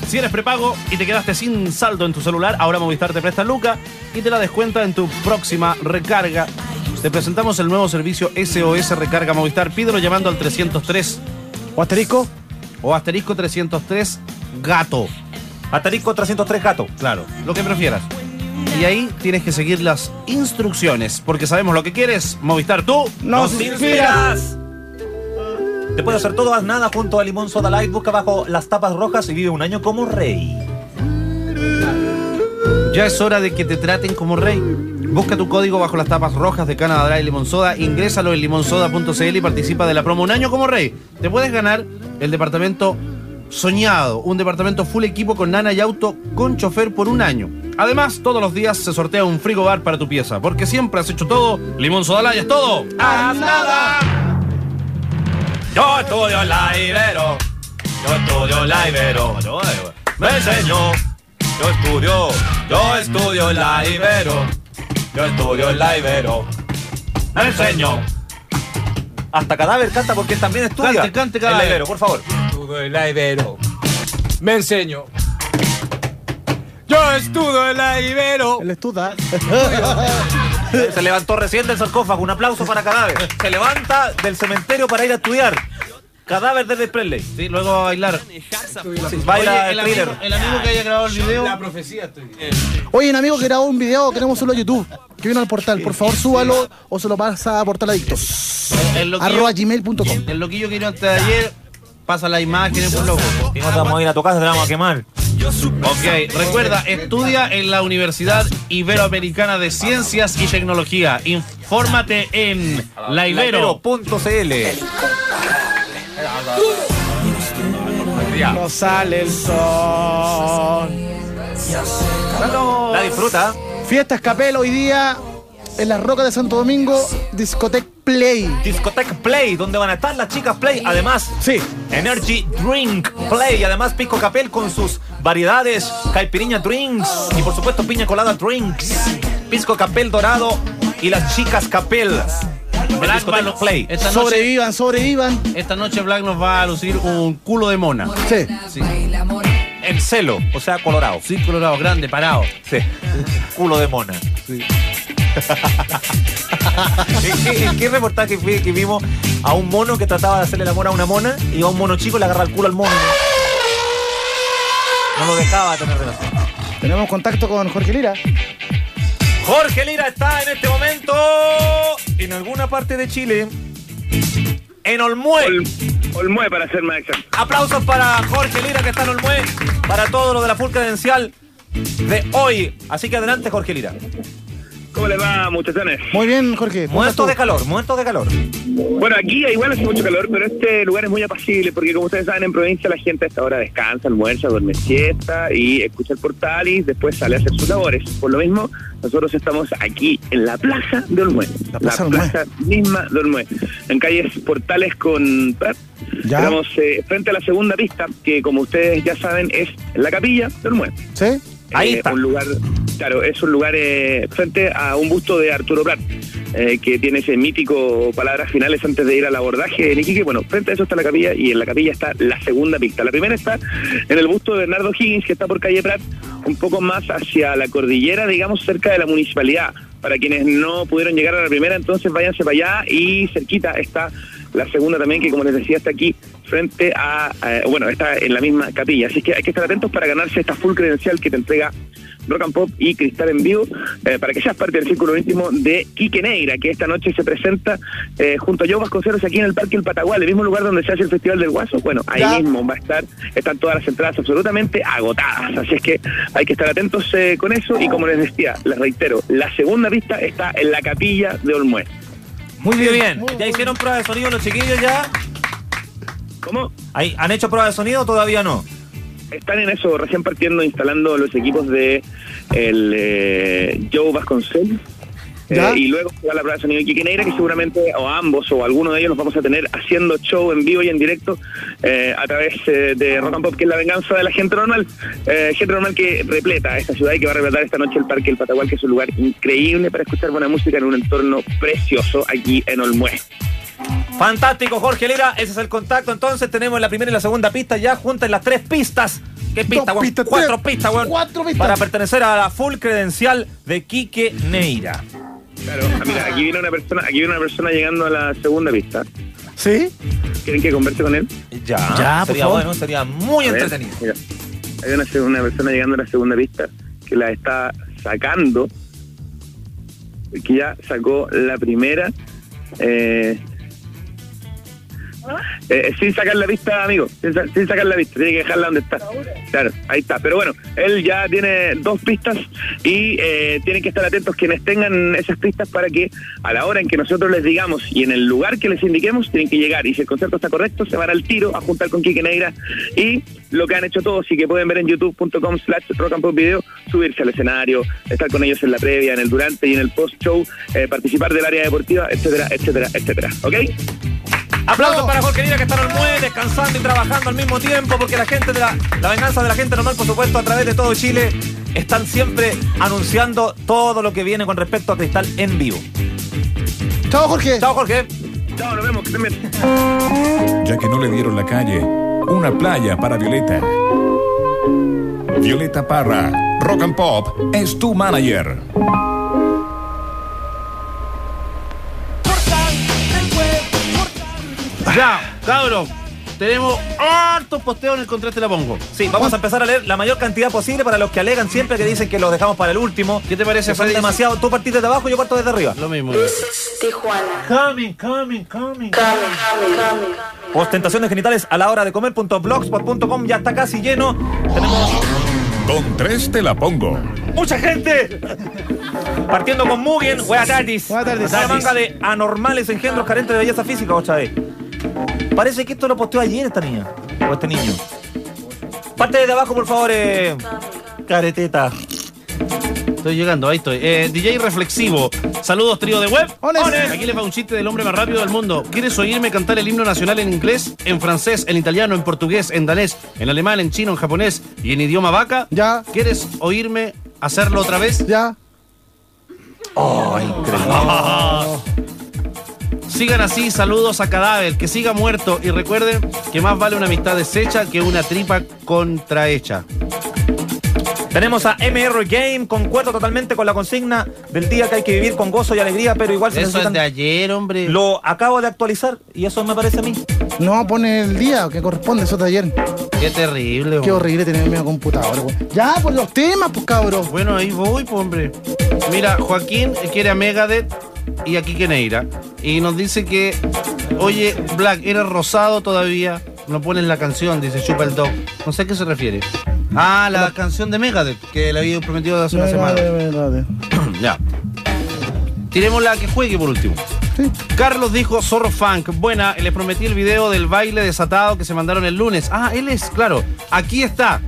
Si eres prepago y te quedaste sin saldo en tu celular, ahora Movistar te presta Luca y te la descuenta en tu próxima recarga. Te presentamos el nuevo servicio SOS Recarga Movistar. Pídelo llamando al 303 o asterisco 303 gato. Asterisco 303 gato. Claro, lo que prefieras. Y ahí tienes que seguir las instrucciones, porque sabemos lo que quieres. Movistar, tú ¡nos inspiras! Te puedes hacer todo, haz nada junto a Limón Soda Light. Busca bajo las tapas rojas y vive un año como rey. Ya es hora de que te traten como rey. Busca tu código bajo las tapas rojas de Canadá Dry Limón Soda, ingrésalo en limonsoda.cl y participa de la promo Un año como rey. Te puedes ganar el departamento soñado, un departamento full equipo con nana y auto con chofer por un año. Además, todos los días se sortea un frigobar para tu pieza, porque siempre has hecho todo. Limón Soda Light es todo. ¡Haz nada! Yo estudio en la Ibero. Yo estudio en la Ibero. Me enseñó. Yo estudio en la Ibero. Yo estudio en la Ibero. Me enseñó. Hasta Cadáver canta porque él también estudia. Cante Cadáver. El Ibero, por favor. Estudio en la Ibero. Me enseño. Yo estudio en la Ibero. Él estudia. Se levantó recién del sarcófago. Un aplauso para Cadáver. Se levanta del cementerio para ir a estudiar. Cadáver de Presley. Sí, luego a bailar. Sí, baila. Oye, el amigo que haya grabado el video. La profecía estoy bien. Oye, un amigo que grabó un video, queremos subirlo a YouTube, que vino al portal. Por favor, súbalo o se lo pasa a Portal Adictos. @gmail.com. El loquillo que vino antes de ayer pasa las imágenes, por loco. Si no te vamos a ir a tu casa, te vamos a quemar. Ok, recuerda, estudia en la Universidad Iberoamericana de Ciencias y Tecnología. Infórmate en laibero.cl. No sale el sol. La disfruta. Fiesta Capel hoy día en las Rocas de Santo Domingo, Discotech Play. Discotech Play, donde van a estar las chicas Play. Además, Energy Drink Play. Además, Pisco Capel con sus variedades, caipirinha drinks y por supuesto piña colada drinks. Pisco Capel dorado y las chicas Capel. Black Play. Sobrevivan. Esta noche Black nos va a lucir un culo de mona. Sí. En celo, o sea, colorado. Sí, colorado, grande, parado. Sí. Culo de mona. Sí. ¿En qué reportaje fue que vimos a un mono que trataba de hacerle el amor a una mona y a un mono chico le agarra el culo al mono? No lo dejaba tener relación. Tenemos contacto con Jorge Lira. Jorge Lira está en este momento en alguna parte de Chile. En Olmué. Olmué, para ser más exacto. Aplausos para Jorge Lira, que está en Olmué, para todo lo de la full credencial de hoy. Así que adelante, Jorge Lira. ¿Cómo le va, muchachones? Muy bien, Jorge. Muertos de calor. Bueno, aquí igual hace mucho calor, pero este lugar es muy apacible porque, como ustedes saben, en provincia la gente a esta hora descansa, almuerza, duerme siesta y escucha el portal y después sale a hacer sus labores. Por lo mismo, nosotros estamos aquí en la plaza de Olmué. La plaza misma de Olmué. En calles Portales con Prat. Estamos frente a la segunda pista, que como ustedes ya saben es la capilla de Olmué. ¿Sí? Ahí está. Un lugar, claro, es un lugar frente a un busto de Arturo Prat, que tiene ese mítico palabras finales antes de ir al abordaje en Iquique. Bueno, frente a eso está la capilla y en la capilla está la segunda pista. La primera está en el busto de Bernardo Higgins, que está por calle Prat, un poco más hacia la cordillera, digamos, cerca de la municipalidad. Para quienes no pudieron llegar a la primera, entonces váyanse para allá y cerquita está la segunda también, que como les decía está aquí frente a, está en la misma capilla. Así que hay que estar atentos para ganarse esta full credencial que te entrega Rock and Pop y Cristal en Vivo, para que seas parte del círculo íntimo de Quique Neira, que esta noche se presenta junto a Joe Vasconcelos aquí en el Parque El Patagual, el mismo lugar donde se hace el Festival del Guaso. Bueno, ahí mismo va a estar, están todas las entradas absolutamente agotadas, así es que hay que estar atentos con eso. Y como les decía, les reitero, la segunda pista está en la capilla de Olmué. Muy bien. ¿Ya hicieron prueba de sonido los chiquillos ya? ¿Cómo? ¿Han hecho prueba de sonido o todavía no? Están en eso, recién partiendo, instalando los equipos de Joe Vasconcelos. Y luego jugar la prueba de sonido de Quique Neira, que seguramente, o ambos, o alguno de ellos, los vamos a tener haciendo show en vivo y en directo a través de Rock and Pop, que es la venganza de la gente normal. Gente normal que repleta esta ciudad y que va a repletar esta noche el Parque El Patagual, que es un lugar increíble para escuchar buena música en un entorno precioso aquí en Olmué. Fantástico, Jorge Lira. Ese es el contacto. Entonces tenemos la primera y la segunda pista ya juntas las 3 pistas. ¿Qué pista, weón? 4 pistas, weón. 4 pistas. Para pertenecer a la full credencial de Quique Neira. Claro, mira, aquí viene una persona llegando a la segunda pista. ¿Sí? ¿Quieren que converse con él? Ya, sería bueno, sería muy entretenido. Mira, hay una persona llegando a la segunda pista que la está sacando, que ya sacó la primera, sin sacar la pista, amigo, sin sacar la pista, tiene que dejarla donde está. Claro, ahí está. Pero bueno, él ya tiene 2 pistas y tienen que estar atentos quienes tengan esas pistas para que a la hora en que nosotros les digamos y en el lugar que les indiquemos tienen que llegar, y si el concepto está correcto se van al tiro a juntar con Quique Neira y lo que han hecho todos y que pueden ver en youtube.com/rockandpopvideo, subirse al escenario, estar con ellos en la previa, en el durante y en el post show, participar del área deportiva, etcétera, etcétera, etcétera. ¿Ok? Aplausos para Jorge Lira, que está en el muelle, descansando y trabajando al mismo tiempo, porque la gente de la venganza de la gente normal, por supuesto, a través de todo Chile, están siempre anunciando todo lo que viene con respecto a Cristal en vivo. Chao, Jorge. Chao, Jorge. Chao, nos vemos, que estén bien. Ya que no le dieron la calle, una playa para Violeta. Violeta Parra, Rock and Pop es tu manager. Ya, cabros, tenemos hartos posteos en el Contra Te la Pongo. Sí, vamos a empezar a leer la mayor cantidad posible para los que alegan siempre, que dicen que los dejamos para el último. ¿Qué te parece, que son Freddy? demasiado. Tú partís desde abajo y yo parto desde arriba. Lo mismo. Coming. Ostentaciones genitales a la hora de comer.blogspot.com ya está casi lleno. Tenemos Con 3 te la pongo. mucha gente. Partiendo con Mugen. Buenas tardes. Buenas tardes. Una manga de anormales engendros carentes de belleza física, otra vez. Parece que esto lo posteó ayer esta niña. O este niño. Parte desde abajo, por favor, careteta. Estoy llegando, ahí estoy. DJ Reflexivo. Saludos, trío de web. Ones. Aquí les va un chiste del hombre más rápido del mundo. ¿Quieres oírme cantar el himno nacional en inglés, en francés, en italiano, en portugués, en danés, en alemán, en chino, en japonés y en idioma vaca? Ya. ¿Quieres oírme hacerlo otra vez? Ya. Oh, increíble. Sigan así, saludos a Cadáver, que siga muerto y recuerden que más vale una amistad deshecha que una tripa contrahecha. Tenemos a MR Game, concuerdo totalmente con la consigna del día que hay que vivir con gozo y alegría, pero igual se Eso necesitan... es de ayer, hombre. Lo acabo de actualizar y eso me parece a mí. No pone el día que corresponde, eso de ayer. Qué terrible, Qué hombre. horrible tener el mismo computador, güey. Ya, por los temas, pues, cabros. Bueno, ahí voy, pues, hombre. Mira, Joaquín quiere a Megadeth y a Quique Neira. Y nos dice que, oye, Black, ¿eres rosado todavía? No pones la canción, dice Chupa el Dog. No sé a qué se refiere. Ah, la canción de Megadeth, que le había prometido hace una semana. Ya. Tiremos la que juegue por último. Sí. Carlos dijo Zorro Funk. Buena, les prometí el video del baile desatado que se mandaron el lunes. Ah, él es, claro. Aquí está.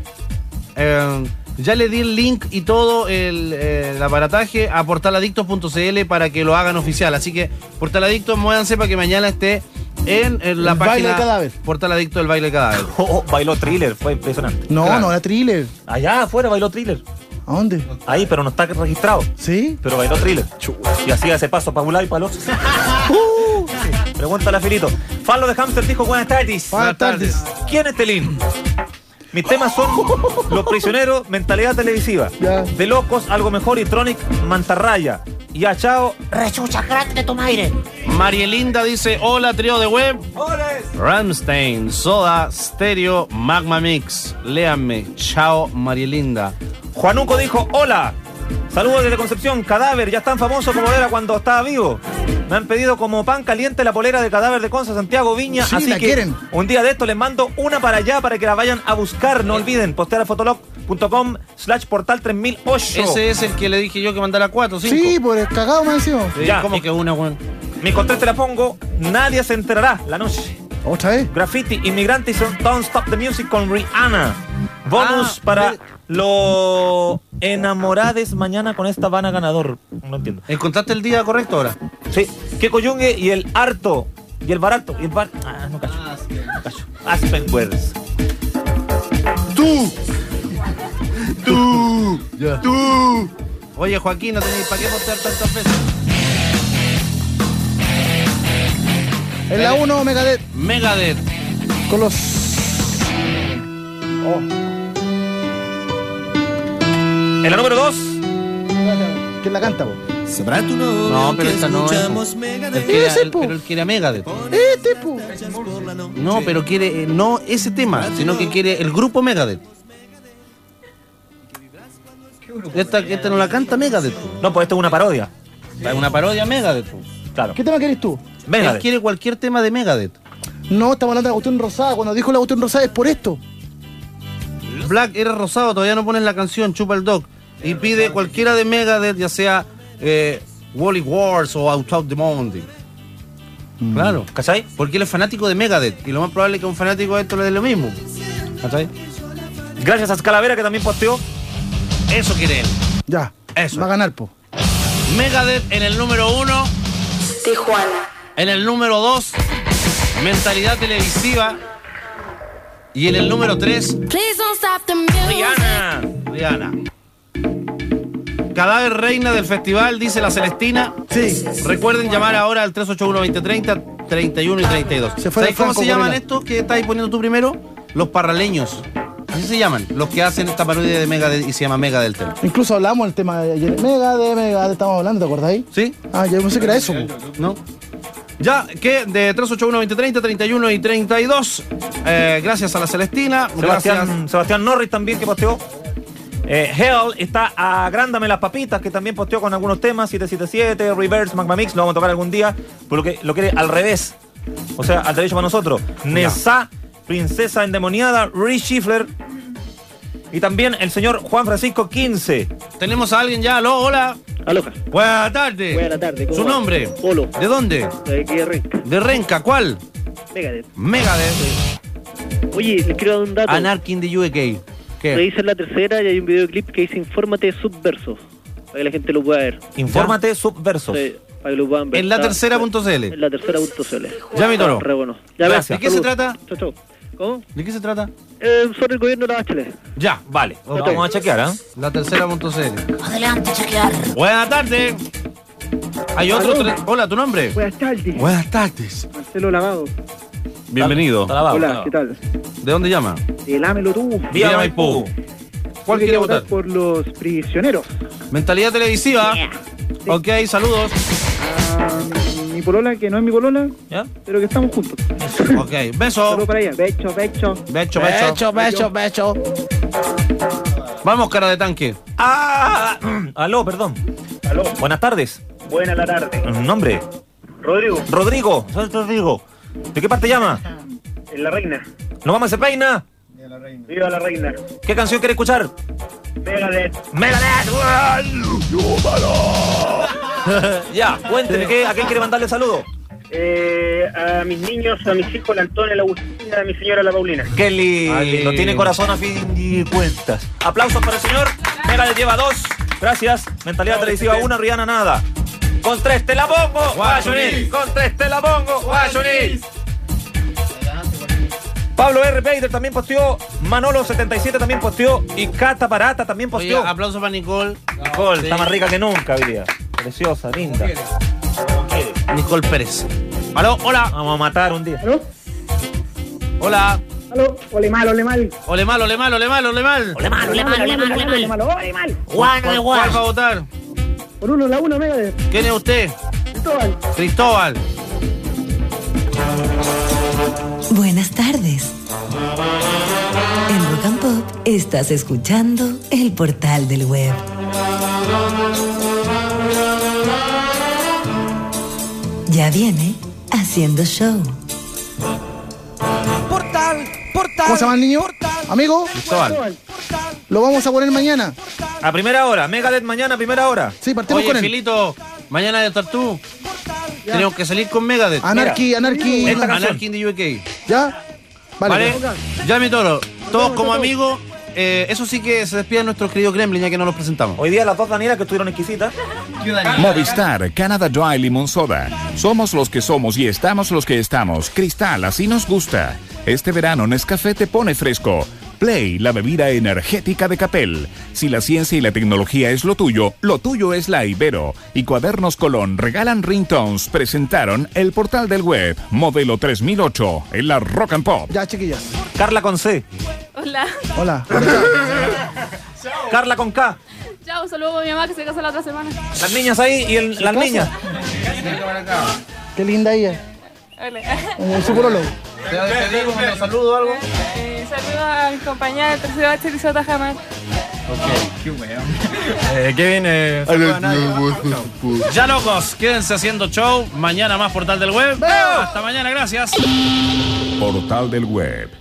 Ya le di el link y todo el aparataje a portaladictos.cl para que lo hagan oficial. Así que, Portaladictos, muévanse para que mañana esté en la El página baile cadáver. Portaladicto del baile cadáver. Bailó Thriller, fue impresionante. No, Claro. no era thriller. Allá afuera bailó Thriller. ¿A dónde? Ahí, pero no está registrado. ¿Sí? Pero bailó Thriller. Y hacía ese paso para un lado y para el otro. Sí. Pregúntale a Filito. Falo de Hamster dijo buenas tardes. Buenas tardes. ¿Quién es Telín? Mis temas son Los Prisioneros, Mentalidad Televisiva, Ya. De Locos, Algo Mejor y Tronic, Mantarraya. Y a Chao. Rechucha grande de tu madre. Marielinda dice, hola, trío de web. Rammstein, Soda, Stereo, Magma Mix. Léanme. Chao, Marielinda. Juanuco dijo hola. Saludos desde Concepción. Cadáver, ya es tan famoso como era cuando estaba vivo. Me han pedido como pan caliente la polera de Cadáver de Conce, Santiago, Viña. Sí, así la que quieren. un día de esto les mando una para allá para que la vayan a buscar. No olviden postear a fotolog.com/portal 3008. Ese es el que le dije yo que mandara 4, 5. Sí, por el cagado me decimos. Ya. ¿Cómo que una, weón? Mi control te la pongo. Nadie se enterará la noche. ¿Otra vez? Graffiti, Inmigrante y Don't Stop the Music con Rihanna. Bonus para los enamorades mañana con esta Habana ganador. No entiendo. ¿Encontraste el día correcto ahora? Sí. Keko Yungue y el harto. Y el barato. Y el bar. Ah, no cacho. No cacho. Aspen Wears. ¡Tú! Oye, Joaquín, no tenéis para qué postear tantas veces. En la 1, Megadeth. Megadeth. Con los... En la número 2. ¿Quién la canta, po? Sabrá tu novio. No, pero esta no es. Pero él quiere a Megadeth. Po. No, pero quiere no ese tema, sino que quiere el grupo Megadeth. Esta no la canta Megadeth. No, pues esta es una parodia. Es una parodia Megadeth. Claro. ¿Qué tema querés tú? Él quiere cualquier tema de Megadeth. No, estamos hablando de la cuestión rosada. Cuando dijo la cuestión rosada es por esto. Black, eres rosado, todavía no pones la canción Chupa el Dog. Y pide cualquiera de Megadeth, ya sea Wally Wars o Out of the Mountain. Claro. ¿Cachai? Porque él es fanático de Megadeth. Y lo más probable es que a un fanático de esto le dé lo mismo. ¿Cachai? Gracias a Calavera que también posteó. Eso quiere él. Ya. Eso. Va a ganar, po. Megadeth en el número 1. Tijuana. En el número 2. Mentalidad televisiva. Y en el número 3. Rihanna. Cadáver reina del festival, dice la Celestina. Sí. Recuerden llamar ahora al 381-2030, 31 y 32. ¿Sabes cómo se llaman estos que estás poniendo tú primero? Los parraleños. Así se llaman. Los que hacen esta parodia de Megadeth y se llama Megadeth el tema. Incluso hablamos del tema de ayer. Megadeth, estamos hablando, ¿te acordáis? ¿Sí? Ah, yo pensé que era eso, po. ¿No? Ya, que de 381-2030, 31 y 32. Gracias a la Celestina. Sebastián Norris también que posteó. Hell está Agrándame las papitas, que también posteó con algunos temas. 777, Reverse, Magma Mix. Lo vamos a tocar algún día. Por lo quiere al revés. O sea, al derecho para nosotros. Nessa, Princesa Endemoniada, Rich Schiffler. Y también el señor Juan Francisco 15. Tenemos a alguien ya. Aló, hola. Aloha. Buenas tardes. Buenas tardes. ¿Su nombre? Polo. ¿De dónde? De aquí de Renca. ¿De Renca? ¿Cuál? Megadeth. Oye, les quiero dar un dato. Anarchy in the UK. ¿Qué? Revisar la tercera y hay un videoclip que dice Infórmate Subverso. Para que la gente lo pueda ver. Infórmate Subverso. Sí, para que lo puedan ver. En la tercera.cl. En la tercera.cl. Ya mi toro. Re bueno. Ya, gracias. ¿De qué se trata? Chau, chau. ¿Cómo? ¿De qué se trata? Sobre el gobierno de la Bachelet. Ya, vale. Okay. Vamos a chequear, ¿eh? La tercera.cl. Adelante, chequear. Buenas tardes. Hay otro. Hola, ¿tu nombre? Buenas tardes. Buenas tardes. Marcelo Lavado. Bienvenido. Hola, ¿qué tal? ¿De dónde llama? De Lámelo tú. Vía Maipú. ¿Cuál quiere votar? Por los prisioneros. Mentalidad televisiva. Yeah. Sí. Ok, saludos. Mi polola, que no es mi polola, ¿ya? Pero que estamos juntos. Ok, beso. Saludos para ella. Becho. Vamos, cara de tanque. Aló, perdón. Aló. Buenas tardes. Buena la tarde. ¿Nombre? Rodrigo. Rodrigo. ¿De qué parte llama? En La Reina. ¿Nos vamos a Cepeina? Viva la Reina. ¿Qué canción quiere escuchar? Megadeth. Ya, cuénteme, ¿a quién quiere mandarle saludos? A mis niños, a mis hijos, la Antonia, la Agustina, a mi señora, la Paulina. Qué lindo, tiene corazón a fin de cuentas. Aplausos para el señor. Megadeth lleva 2. Gracias. Mentalidad televisiva 1, Rihanna nada. Con 3 te la pongo, Guayunil. Con 3 te la pongo, Guayunil. Pablo R. Bader también posteó, Manolo 77 también posteó y Cata Parata también posteó. Oye, aplauso para Nicole. Nicole, sí. Está más rica que nunca hoy día. Preciosa, linda. Nicole Pérez. Aló, hola. Vamos a matar un día. ¿Aló? Hola. Aló, ole mal. Ole mal. ¿Cuál va a votar? Por uno, la 1, Megadeth. ¿Quién es usted? Cristóbal. Buenas tardes. En Rock and Pop estás escuchando El Portal del Web. Ya viene Haciendo Show. Portal. ¿Cómo se llama el niño? Amigo. Cristóbal. Lo vamos a poner mañana. A primera hora. Megadeth mañana a primera hora. Sí, partimos con él. Filito, mañana de Tartú. Tenemos que salir con Megadeth. Anarchy in the UK. ¿Ya? Vale. Ya mi toro. Todos como amigos. Eso sí que se despide nuestro querido Gremlin, ya que no los presentamos. Hoy día las dos Danielas que estuvieron exquisitas. Movistar, Canada Dry Limon Soda. Somos los que somos y estamos los que estamos. Cristal, así nos gusta. Este verano Nescafé te pone fresco. Play, la bebida energética de Capel. Si la ciencia y la tecnología es lo tuyo es la Ibero. Y Cuadernos Colón regalan ringtones. Presentaron el portal del web, modelo 3008, en la Rock and Pop. Ya, chiquillas. Carla con C. Hola. Hola. Carla con K. Chao, saludo a mi mamá que se casa la otra semana. Las niñas ahí y las niñas. Qué linda ella. Hola. Su prólogo. ¿Te despedimos un saludo o algo? Saludo a mi compañera del tercero H, Lisota Jamás. Ok, qué bueno. Kevin, saluda a nadie. Ya locos, quédense haciendo show. Mañana más Portal del Web. Hasta mañana, gracias. Portal del Web.